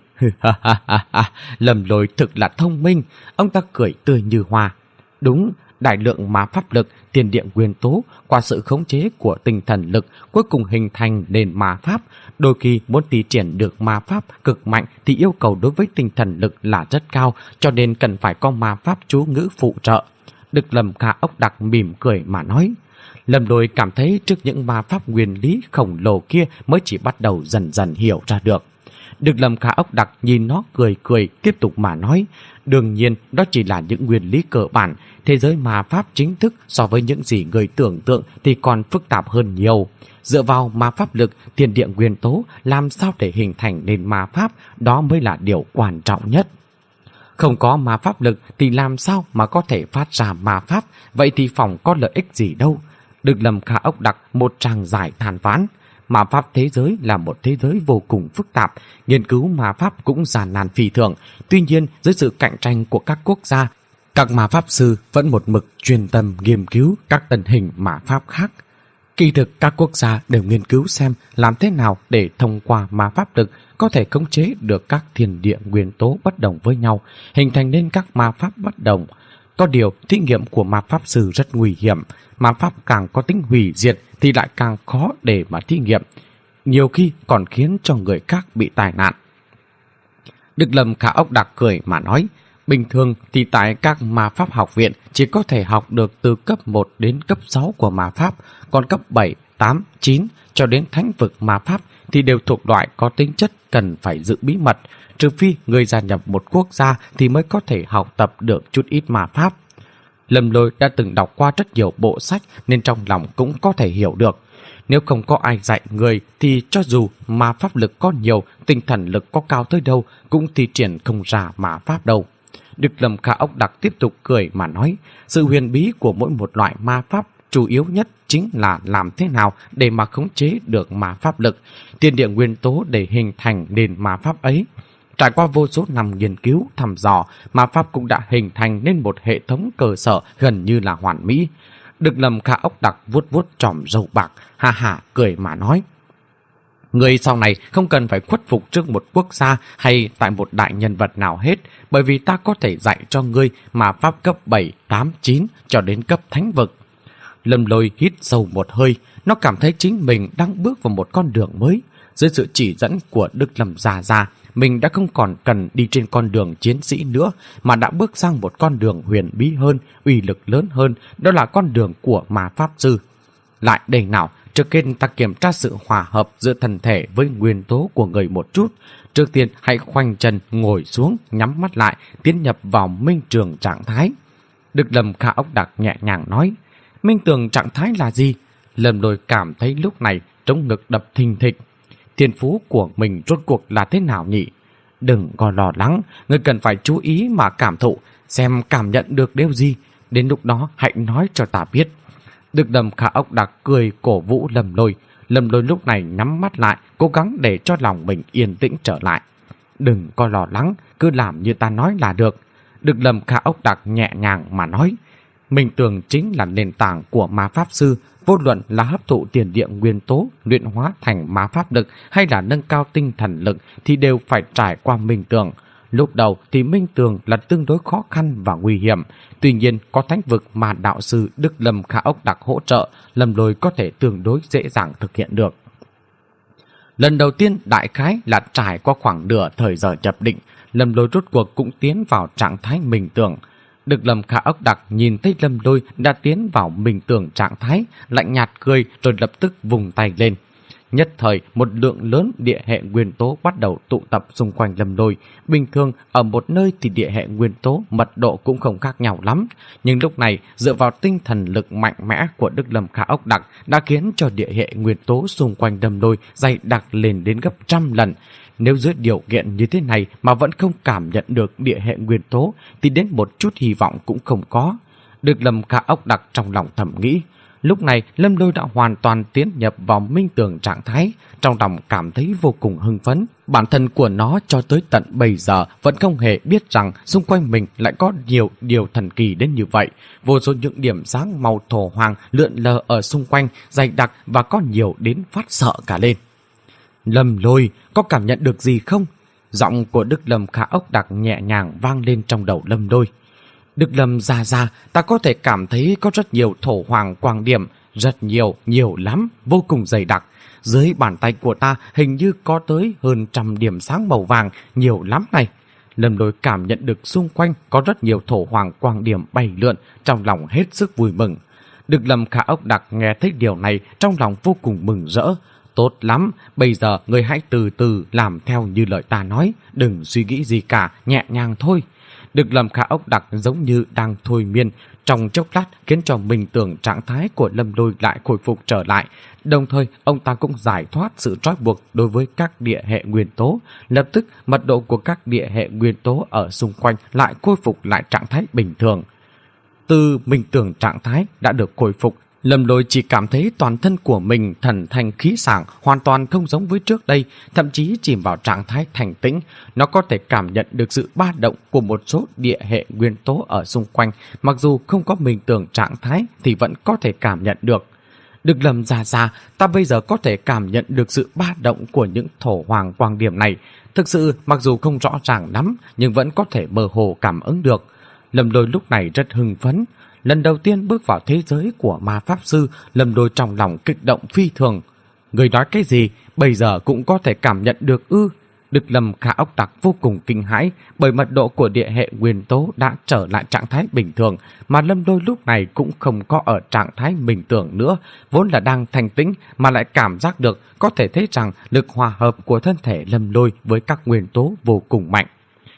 Speaker 1: Lâm Lôi thực là thông minh. Ông ta cười tươi như hoa. Đúng, đại lượng ma pháp lực, thiên địa nguyên tố qua sự khống chế của tinh thần lực cuối cùng hình thành nền ma pháp. Đôi khi muốn thi triển được ma pháp cực mạnh thì yêu cầu đối với tinh thần lực là rất cao, cho nên cần phải có ma pháp chú ngữ phụ trợ. Được Lâm Khả ốc đặc mỉm cười mà nói. Lâm Lôi cảm thấy trước những ma pháp nguyên lý khổng lồ kia mới chỉ bắt đầu dần dần hiểu ra được. Được Lâm Khả ốc đặc nhìn nó cười cười, tiếp tục mà nói. Đương nhiên, đó chỉ là những nguyên lý cơ bản. Thế giới ma pháp chính thức so với những gì người tưởng tượng thì còn phức tạp hơn nhiều. Dựa vào ma pháp lực, thiên địa nguyên tố, làm sao để hình thành nên ma pháp, đó mới là điều quan trọng nhất. Không có ma pháp lực thì làm sao mà có thể phát ra ma pháp, vậy thì phòng có lợi ích gì đâu. Được Lâm Khả ốc đặc một tràng giải than vãn. Ma pháp thế giới là một thế giới vô cùng phức tạp, nghiên cứu ma pháp cũng gian nan phi thường. Tuy nhiên, dưới sự cạnh tranh của các quốc gia, các ma pháp sư vẫn một mực chuyên tâm nghiên cứu các tần hình ma pháp khác. Kỳ thực các quốc gia đều nghiên cứu xem làm thế nào để thông qua ma pháp lực có thể khống chế được các thiên địa nguyên tố bất đồng với nhau, hình thành nên các ma pháp bất đồng. Có điều, thí nghiệm của ma pháp sư rất nguy hiểm. Ma pháp càng có tính hủy diệt thì lại càng khó để mà thí nghiệm. Nhiều khi còn khiến cho người khác bị tai nạn. Đức Lâm Khả ốc đặc cười mà nói. Bình thường thì tại các ma pháp học viện chỉ có thể học được từ cấp một đến cấp sáu của ma pháp, còn cấp bảy, tám, chín cho đến thánh vực ma pháp thì đều thuộc loại có tính chất cần phải giữ bí mật, trừ phi người gia nhập một quốc gia thì mới có thể học tập được chút ít ma pháp. Lâm Lôi đã từng đọc qua rất nhiều bộ sách nên trong lòng cũng có thể hiểu được. Nếu không có ai dạy người thì cho dù ma pháp lực có nhiều, tinh thần lực có cao tới đâu cũng thi triển không ra ma pháp đâu. Đức Lâm Khả ốc đặc tiếp tục cười mà nói, sự huyền bí của mỗi một loại ma pháp chủ yếu nhất chính là làm thế nào để mà khống chế được ma pháp lực, thiên địa nguyên tố để hình thành nền ma pháp ấy. Trải qua vô số năm nghiên cứu, thăm dò, ma pháp cũng đã hình thành nên một hệ thống cơ sở gần như là hoàn mỹ. Đức Lâm Khả ốc đặc vuốt vuốt chòm râu bạc, ha ha cười mà nói. Người sau này không cần phải khuất phục trước một quốc gia hay tại một đại nhân vật nào hết, bởi vì ta có thể dạy cho ngươi mà pháp cấp bảy, tám, chín cho đến cấp thánh vực. Lâm Lôi hít sâu một hơi, nó cảm thấy chính mình đang bước vào một con đường mới. Dưới sự chỉ dẫn của Đức Lâm Gia Gia, mình đã không còn cần đi trên con đường chiến sĩ nữa, mà đã bước sang một con đường huyền bí hơn, uy lực lớn hơn, đó là con đường của ma pháp sư. Lại đây nào, trước tiên ta kiểm tra sự hòa hợp giữa thân thể với nguyên tố của người một chút. Trước tiên hãy khoanh chân ngồi xuống, nhắm mắt lại, tiến nhập vào minh trường trạng thái. Đức Lâm Khả ốc đặc nhẹ nhàng nói. Minh tường trạng thái là gì? Lâm Lôi cảm thấy lúc này trống ngực đập thình thịch. Thiên phú của mình rốt cuộc là thế nào nhỉ? Đừng có lo lắng, người cần phải chú ý mà cảm thụ, xem cảm nhận được điều gì. Đến lúc đó hãy nói cho ta biết. Đức Lâm Khả ốc đặc cười cổ vũ Lâm Lôi. Lâm Lôi lúc này nhắm mắt lại, cố gắng để cho lòng mình yên tĩnh trở lại. Đừng có lo lắng, cứ làm như ta nói là được. Đức Lâm Khả ốc đặc nhẹ nhàng mà nói. Minh tường chính là nền tảng của ma pháp sư, vô luận là hấp thụ tiền địa nguyên tố, luyện hóa thành ma pháp lực hay là nâng cao tinh thần lực thì đều phải trải qua minh tường. Lúc đầu thì minh tường là tương đối khó khăn và nguy hiểm, tuy nhiên có thánh vực mà đạo sư Đức Lâm Khả ốc đặc hỗ trợ, Lâm Lôi có thể tương đối dễ dàng thực hiện được. Lần đầu tiên đại khái là trải qua khoảng nửa thời giờ nhập định, Lâm Lôi rốt cuộc cũng tiến vào trạng thái minh tường. Đức Lâm Khả ốc đặc nhìn thấy Lâm Lôi đã tiến vào minh tường trạng thái, lạnh nhạt cười rồi lập tức vùng tay lên. Nhất thời một lượng lớn địa hệ nguyên tố bắt đầu tụ tập xung quanh Lâm Lôi. Bình thường ở một nơi thì địa hệ nguyên tố mật độ cũng không khác nhau lắm, nhưng lúc này dựa vào tinh thần lực mạnh mẽ của Đức Lâm Khả ốc đặc đã khiến cho địa hệ nguyên tố xung quanh Lâm Lôi dày đặc lên đến gấp trăm lần. Nếu dưới điều kiện như thế này mà vẫn không cảm nhận được địa hệ nguyên tố thì đến một chút hy vọng cũng không có. Đức Lâm Khả ốc đặc trong lòng thầm nghĩ. Lúc này Lâm Lôi đã hoàn toàn tiến nhập vào minh tường trạng thái, trong lòng cảm thấy vô cùng hưng phấn. Bản thân của nó cho tới tận bây giờ vẫn không hề biết rằng xung quanh mình lại có nhiều điều thần kỳ đến như vậy. Vô số những điểm sáng màu thổ hoàng lượn lờ ở xung quanh, dày đặc và có nhiều đến phát sợ cả lên. Lâm Lôi, có cảm nhận được gì không? Giọng của Đức Lâm Khả ốc đặc nhẹ nhàng vang lên trong đầu Lâm Lôi. Đức Lâm Gia Gia, ta có thể cảm thấy có rất nhiều thổ hoàng quang điểm, rất nhiều, nhiều lắm, vô cùng dày đặc. Dưới bàn tay của ta hình như có tới hơn trăm điểm sáng màu vàng, nhiều lắm này. Lâm Lôi cảm nhận được xung quanh có rất nhiều thổ hoàng quang điểm bay lượn, trong lòng hết sức vui mừng. Đức Lâm Khả ốc đặc nghe thấy điều này, trong lòng vô cùng mừng rỡ. Tốt lắm, bây giờ người hãy từ từ làm theo như lời ta nói, đừng suy nghĩ gì cả, nhẹ nhàng thôi. Được Lâm Khả ốc đặc giống như đang thôi miên, trong chốc lát khiến cho mình tưởng trạng thái của Lâm Lôi lại khôi phục trở lại. Đồng thời, ông ta cũng giải thoát sự trói buộc đối với các địa hệ nguyên tố. Lập tức, mật độ của các địa hệ nguyên tố ở xung quanh lại khôi phục lại trạng thái bình thường. Từ mình tưởng trạng thái đã được khôi phục, Lâm Lôi chỉ cảm thấy toàn thân của mình thần thanh khí sảng, hoàn toàn không giống với trước đây, thậm chí chìm vào trạng thái thành tĩnh. Nó có thể cảm nhận được sự ba động của một số địa hệ nguyên tố ở xung quanh, mặc dù không có mình tưởng trạng thái thì vẫn có thể cảm nhận được. Được lầm ra ra, ta bây giờ có thể cảm nhận được sự ba động của những thổ hoàng quang điểm này. Thực sự, mặc dù không rõ ràng lắm, nhưng vẫn có thể mơ hồ cảm ứng được. Lâm Lôi lúc này rất hưng phấn. Lần đầu tiên bước vào thế giới của ma pháp sư, Lâm Lôi trong lòng kích động phi thường. Người nói cái gì, bây giờ cũng có thể cảm nhận được ư? Đức Lâm Khả ốc đặc vô cùng kinh hãi, bởi mật độ của địa hệ nguyên tố đã trở lại trạng thái bình thường, mà Lâm Lôi lúc này cũng không có ở trạng thái bình thường nữa, vốn là đang thanh tĩnh mà lại cảm giác được, có thể thấy rằng lực hòa hợp của thân thể Lâm Lôi với các nguyên tố vô cùng mạnh.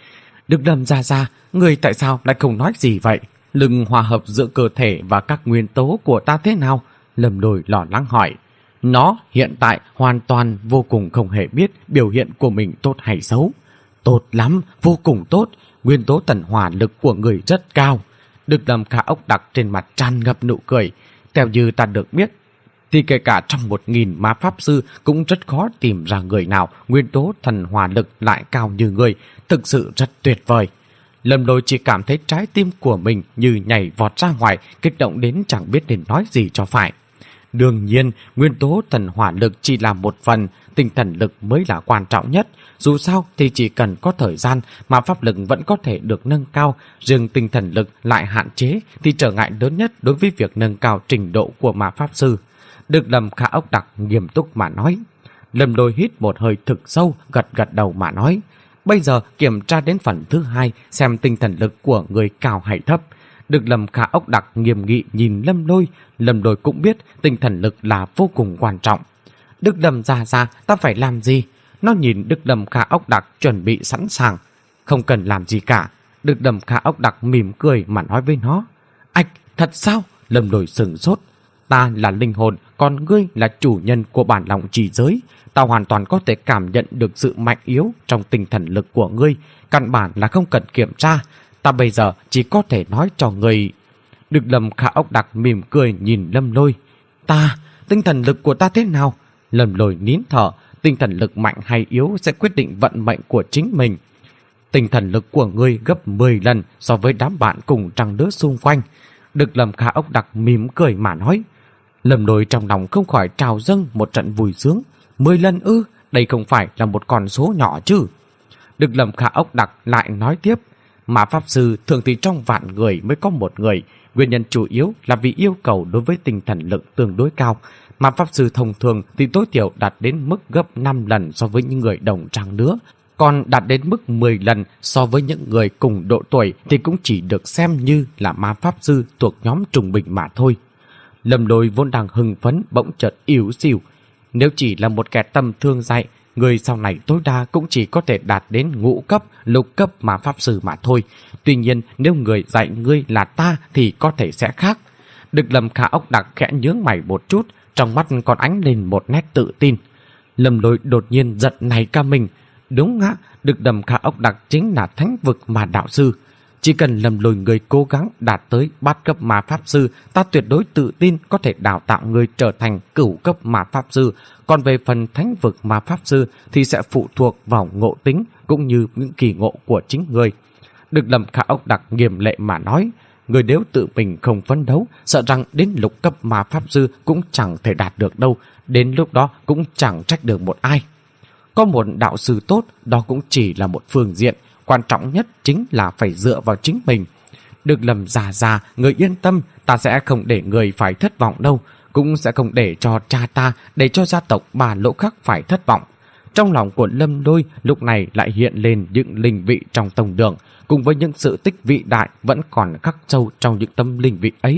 Speaker 1: Đức Lâm ra ra, người tại sao lại không nói gì vậy? Lực hòa hợp giữa cơ thể và các nguyên tố của ta thế nào? Lâm Lôi lo lắng hỏi. Nó hiện tại hoàn toàn vô cùng không hề biết biểu hiện của mình tốt hay xấu. Tốt lắm, vô cùng tốt. Nguyên tố tần hỏa lực của người rất cao. Đức Lâm Khả ốc đặc trên mặt tràn ngập nụ cười. Theo như ta được biết, thì kể cả trong một nghìn ma pháp sư cũng rất khó tìm ra người nào nguyên tố thần hỏa lực lại cao như người. Thực sự rất tuyệt vời. Lâm Lôi chỉ cảm thấy trái tim của mình như nhảy vọt ra ngoài, kích động đến chẳng biết nên nói gì cho phải. Đương nhiên, nguyên tố thần hỏa lực chỉ là một phần, tinh thần lực mới là quan trọng nhất. Dù sao thì chỉ cần có thời gian mà pháp lực vẫn có thể được nâng cao, riêng tinh thần lực lại hạn chế thì trở ngại lớn nhất đối với việc nâng cao trình độ của ma pháp sư. Được Lâm Khả ốc đặc nghiêm túc mà nói. Lâm Lôi hít một hơi thực sâu, gật gật đầu mà nói. Bây giờ kiểm tra đến phần thứ hai, xem tinh thần lực của người cao hay thấp. Được Lâm Khả ốc đặc nghiêm nghị nhìn Lâm Lôi. Lâm Lôi cũng biết tinh thần lực là vô cùng quan trọng. Đức Lâm ra ra, ta phải làm gì? Nó nhìn Đức Lâm Khả ốc đặc chuẩn bị sẵn sàng. Không cần làm gì cả. Đức Lâm Khả ốc đặc mỉm cười mà nói với nó. Ách, thật sao? Lâm Lôi sửng sốt. Ta là linh hồn, còn ngươi là chủ nhân của bản lòng chỉ giới. Ta hoàn toàn có thể cảm nhận được sự mạnh yếu trong tinh thần lực của ngươi. Căn bản là không cần kiểm tra. Ta bây giờ chỉ có thể nói cho ngươi. Đức Lâm Khả ốc đặc mỉm cười nhìn Lâm Lôi. Ta, tinh thần lực của ta thế nào? Lâm Lôi nín thở. Tinh thần lực mạnh hay yếu sẽ quyết định vận mệnh của chính mình. Tinh thần lực của ngươi gấp mười lần so với đám bạn cùng trang lứa xung quanh. Đức Lâm Khả ốc đặc mỉm cười mà nói. Lâm Lôi trong lòng không khỏi trào dâng một trận vui sướng. Mười lần ư? Đây không phải là một con số nhỏ chứ? Đức Lâm Khả ốc đặc lại nói tiếp. Ma pháp sư thường thì trong vạn người mới có một người. Nguyên nhân chủ yếu là vì yêu cầu đối với tinh thần lực tương đối cao. Ma pháp sư thông thường thì tối thiểu đạt đến mức gấp năm lần so với những người đồng trang lứa. Còn đạt đến mức mười lần so với những người cùng độ tuổi thì cũng chỉ được xem như là ma pháp sư thuộc nhóm trung bình mà thôi. Lâm Lôi vốn đang hưng phấn bỗng chợt yếu xìu. Nếu chỉ là một kẻ tầm thường dạy, người sau này tối đa cũng chỉ có thể đạt đến ngũ cấp, lục cấp ma pháp sư mà thôi. Tuy nhiên nếu người dạy ngươi là ta thì có thể sẽ khác. Đức Lâm Khả ốc đặc khẽ nhướng mày một chút, trong mắt còn ánh lên một nét tự tin. Lâm Lôi đột nhiên giật nảy cả mình. Đúng ạ, Đức Lâm Khả ốc đặc chính là thánh vực mà đạo sư. Chỉ cần Lâm Lôi người cố gắng đạt tới bát cấp ma pháp sư, ta tuyệt đối tự tin có thể đào tạo người trở thành cửu cấp ma pháp sư. Còn về phần thánh vực ma pháp sư thì sẽ phụ thuộc vào ngộ tính cũng như những kỳ ngộ của chính người. Đức Lâm Khả ốc đặc nghiêm lệ mà nói. Người nếu tự mình không phấn đấu, sợ rằng đến lục cấp ma pháp sư cũng chẳng thể đạt được đâu. Đến lúc đó cũng chẳng trách được một ai. Có một đạo sư tốt, đó cũng chỉ là một phương diện. Quan trọng nhất chính là phải dựa vào chính mình. Được Lâm già già, người yên tâm, ta sẽ không để người phải thất vọng đâu. Cũng sẽ không để cho cha ta, để cho gia tộc bà Lỗ Khắc phải thất vọng. Trong lòng của Lâm Lôi lúc này lại hiện lên những linh vị trong tông đường, cùng với những sự tích vĩ đại vẫn còn khắc sâu trong những tâm linh vị ấy.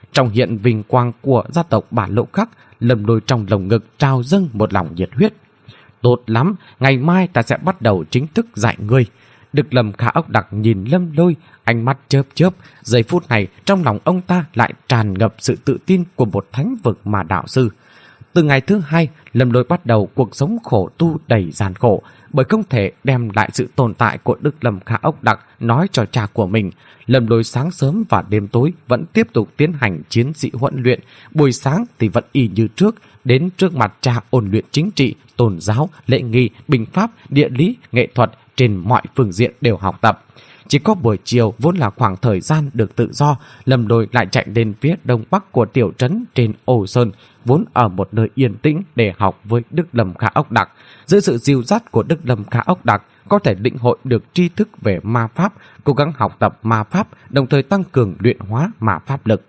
Speaker 1: Trong hiện vinh quang của gia tộc Bà Lỗ Khắc, Lâm Lôi trong lồng ngực trào dâng một lòng nhiệt huyết. Tốt lắm, ngày mai ta sẽ bắt đầu chính thức dạy ngươi. Đức Lâm Khả Ốc Đặc nhìn Lâm Lôi, ánh mắt chớp chớp. Giây phút này trong lòng ông ta lại tràn ngập sự tự tin của một thánh vực mà đạo sư. Từ ngày thứ hai, Lâm Lôi bắt đầu cuộc sống khổ tu đầy gian khổ, bởi không thể đem lại sự tồn tại của Đức Lâm Khả Ốc Đặc nói cho cha của mình. Lâm Lôi sáng sớm và đêm tối vẫn tiếp tục tiến hành chiến sĩ huấn luyện, buổi sáng thì vẫn y như trước, đến trước mặt cha ôn luyện chính trị, tôn giáo, lễ nghi, binh pháp, địa lý, nghệ thuật, trên mọi phương diện đều học tập. Chỉ có buổi chiều vốn là khoảng thời gian được tự do, Lâm Lôi lại chạy đến phía đông bắc của tiểu trấn trên Ổ Sơn, vốn ở một nơi yên tĩnh để học với Đức Lâm Khả Ốc Đặc. Dưới sự dìu dắt của Đức Lâm Khả Ốc Đặc, có thể lĩnh hội được tri thức về ma pháp, cố gắng học tập ma pháp, đồng thời tăng cường luyện hóa ma pháp lực.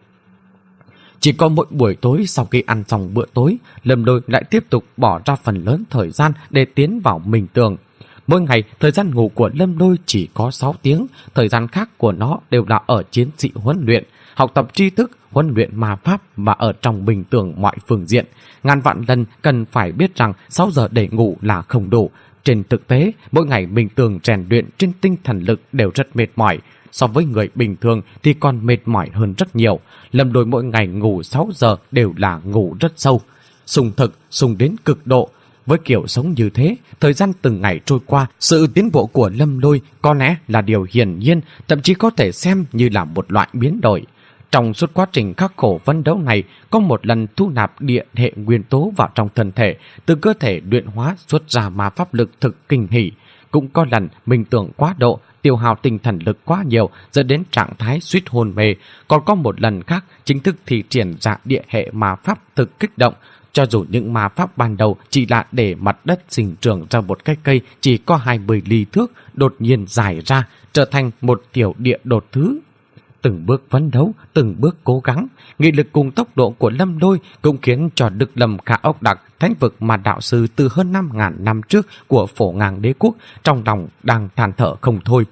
Speaker 1: Chỉ có mỗi buổi tối sau khi ăn xong bữa tối, Lâm Lôi lại tiếp tục bỏ ra phần lớn thời gian để tiến vào minh tường. Mỗi ngày, thời gian ngủ của Lâm Lôi chỉ có sáu tiếng, thời gian khác của nó đều là ở chiến sĩ huấn luyện, học tập tri thức, huấn luyện ma pháp và ở trong bình tường mọi phương diện. Ngàn vạn lần cần phải biết rằng sáu giờ để ngủ là không đủ. Trên thực tế, mỗi ngày bình tường rèn luyện trên tinh thần lực đều rất mệt mỏi. So với người bình thường thì còn mệt mỏi hơn rất nhiều. Lâm Lôi mỗi ngày ngủ sáu giờ đều là ngủ rất sâu, sung thực, sung đến cực độ. Với kiểu sống như thế, thời gian từng ngày trôi qua, sự tiến bộ của Lâm Lôi có lẽ là điều hiển nhiên, thậm chí có thể xem như là một loại biến đổi. Trong suốt quá trình khắc khổ phấn đấu này, có một lần thu nạp địa hệ nguyên tố vào trong thân thể, từ cơ thể luyện hóa xuất ra ma pháp lực thực kinh hỉ. Cũng có lần minh tưởng quá độ, tiêu hao tinh thần lực quá nhiều dẫn đến trạng thái suýt hôn mê. Còn có một lần khác chính thức thi triển ra địa hệ ma pháp thực kích động. Cho dù những ma pháp ban đầu chỉ là để mặt đất sinh trưởng ra một cái cây chỉ có hai mươi ly thước, đột nhiên dài ra, trở thành một tiểu địa đột thứ. Từng bước phấn đấu, từng bước cố gắng, nghị lực cùng tốc độ của Lâm Lôi cũng khiến cho Đức Lâm Khả Ốc Đặc, thánh vực mà đạo sư từ hơn năm ngàn năm trước của Phổ Ngang Đế Quốc, trong lòng đang than thở không thôi.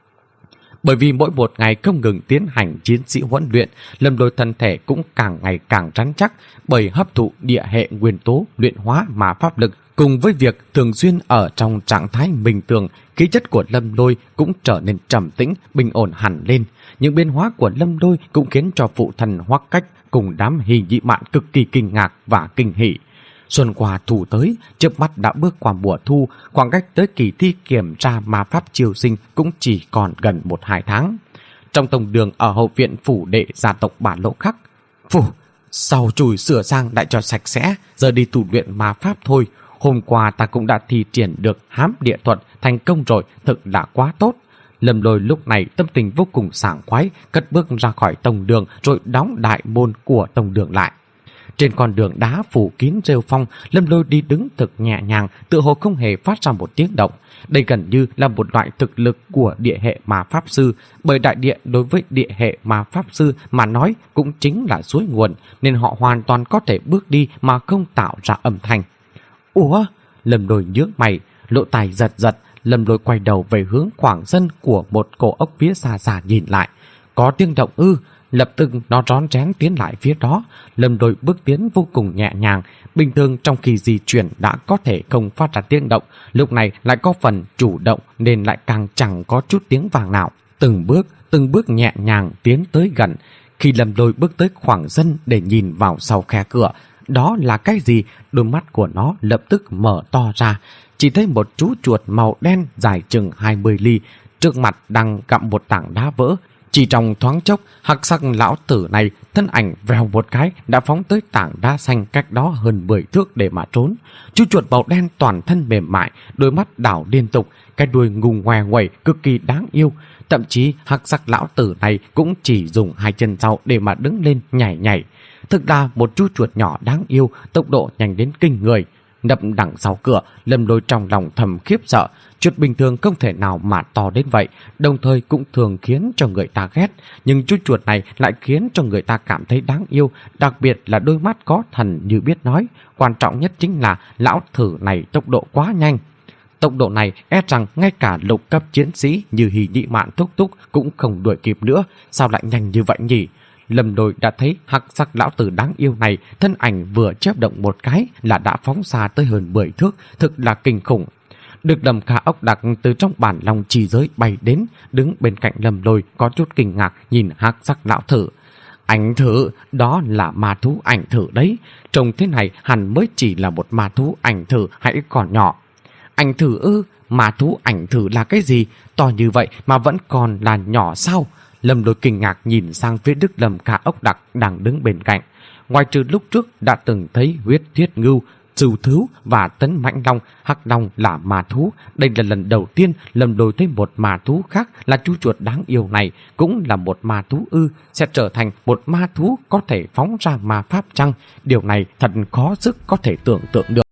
Speaker 1: Bởi vì mỗi một ngày không ngừng tiến hành chiến sĩ huấn luyện, Lâm Lôi thân thể cũng càng ngày càng rắn chắc, bởi hấp thụ địa hệ nguyên tố luyện hóa mà pháp lực, cùng với việc thường xuyên ở trong trạng thái bình thường, khí chất của Lâm Lôi cũng trở nên trầm tĩnh, bình ổn hẳn lên. Những biến hóa của Lâm Lôi cũng khiến cho phụ thần Hoắc Cách cùng đám Hy Nhị Mạn cực kỳ kinh ngạc và kinh hỉ. Xuân qua thu tới, chớp mắt đã bước qua mùa thu, khoảng cách tới kỳ thi kiểm tra ma pháp triều sinh cũng chỉ còn gần một hai tháng. Trong tông đường ở hậu viện phủ đệ gia tộc Bà Lỗ Khắc, phù, sau chùi sửa sang lại cho sạch sẽ, giờ đi tu luyện ma pháp thôi. Hôm qua ta cũng đã thi triển được hám địa thuật thành công rồi, thực là quá tốt. Lâm Lôi lúc này tâm tình vô cùng sảng khoái, cất bước ra khỏi tông đường rồi đóng đại môn của tông đường lại. Trên con đường đá phủ kín rêu phong, Lâm Lôi đi đứng thực nhẹ nhàng, tựa hồ không hề phát ra một tiếng động. Đây gần như là một loại thực lực của địa hệ ma pháp sư, bởi đại địa đối với địa hệ ma pháp sư mà nói cũng chính là suối nguồn, nên họ hoàn toàn có thể bước đi mà không tạo ra âm thanh. Ủa? Lâm Lôi nhướng mày, lỗ tai giật giật. Lâm Lôi quay đầu về hướng khoảng sân của một cổ ốc phía xa xa nhìn lại. Có tiếng động ư? Lập tức nó rón rén tiến lại phía đó. Lâm Lôi bước tiến vô cùng nhẹ nhàng. Bình thường trong khi di chuyển đã có thể không phát ra tiếng động, lúc này lại có phần chủ động nên lại càng chẳng có chút tiếng vang nào. Từng bước, từng bước nhẹ nhàng tiến tới gần. Khi Lâm Lôi bước tới khoảng sân để nhìn vào sau khe cửa, đó là cái gì? Đôi mắt của nó lập tức mở to ra. Chỉ thấy một chú chuột màu đen dài chừng hai mươi ly, trước mặt đang gặm một tảng đá vỡ. Chỉ trong thoáng chốc, hắc sắc lão tử này thân ảnh vèo một cái đã phóng tới tảng đá xanh cách đó hơn mười thước để mà trốn. Chú chuột màu đen toàn thân mềm mại, đôi mắt đảo liên tục, cái đuôi ngùng ngoe nguẩy cực kỳ đáng yêu. Thậm chí hắc sắc lão tử này cũng chỉ dùng hai chân sau để mà đứng lên nhảy nhảy. Thực ra một chú chuột nhỏ đáng yêu, tốc độ nhanh đến kinh người. Nấp đằng sau cửa, Lâm Lôi trong lòng thầm khiếp sợ. Chuột bình thường không thể nào mà to đến vậy, đồng thời cũng thường khiến cho người ta ghét. Nhưng chú chuột này lại khiến cho người ta cảm thấy đáng yêu, đặc biệt là đôi mắt có thần như biết nói. Quan trọng nhất chính là lão thử này tốc độ quá nhanh. Tốc độ này e rằng ngay cả lục cấp chiến sĩ như Hy Nhị Mạn thúc thúc cũng không đuổi kịp nữa. Sao lại nhanh như vậy nhỉ? Lâm Lôi đã thấy hắc sắc lão tử đáng yêu này, thân ảnh vừa chớp động một cái là đã phóng xa tới hơn mười thước, thực là kinh khủng. Được Lâm Khả ốc đặc từ trong bản lòng trì giới bay đến, đứng bên cạnh Lâm Lôi có chút kinh ngạc nhìn hắc sắc lão thử. Ảnh thử, đó là ma thú ảnh thử đấy. Trông thế này hẳn mới chỉ là một ma thú ảnh thử hãy còn nhỏ. Ảnh thử ư? Ma thú ảnh thử là cái gì? To như vậy mà vẫn còn là nhỏ sao? Lâm Lôi kinh ngạc nhìn sang phía Đức Lâm Khả ốc đặc đang đứng bên cạnh. Ngoài trừ lúc trước đã từng thấy huyết thiết ngưu, Sưu Thứu và Tấn Mãnh Long, Hắc Long là ma thú. Đây là lần đầu tiên Lâm Lôi thấy một ma thú khác là chú chuột đáng yêu này cũng là một ma thú ư, sẽ trở thành một ma thú có thể phóng ra ma pháp chăng? Điều này thật khó sức có thể tưởng tượng được.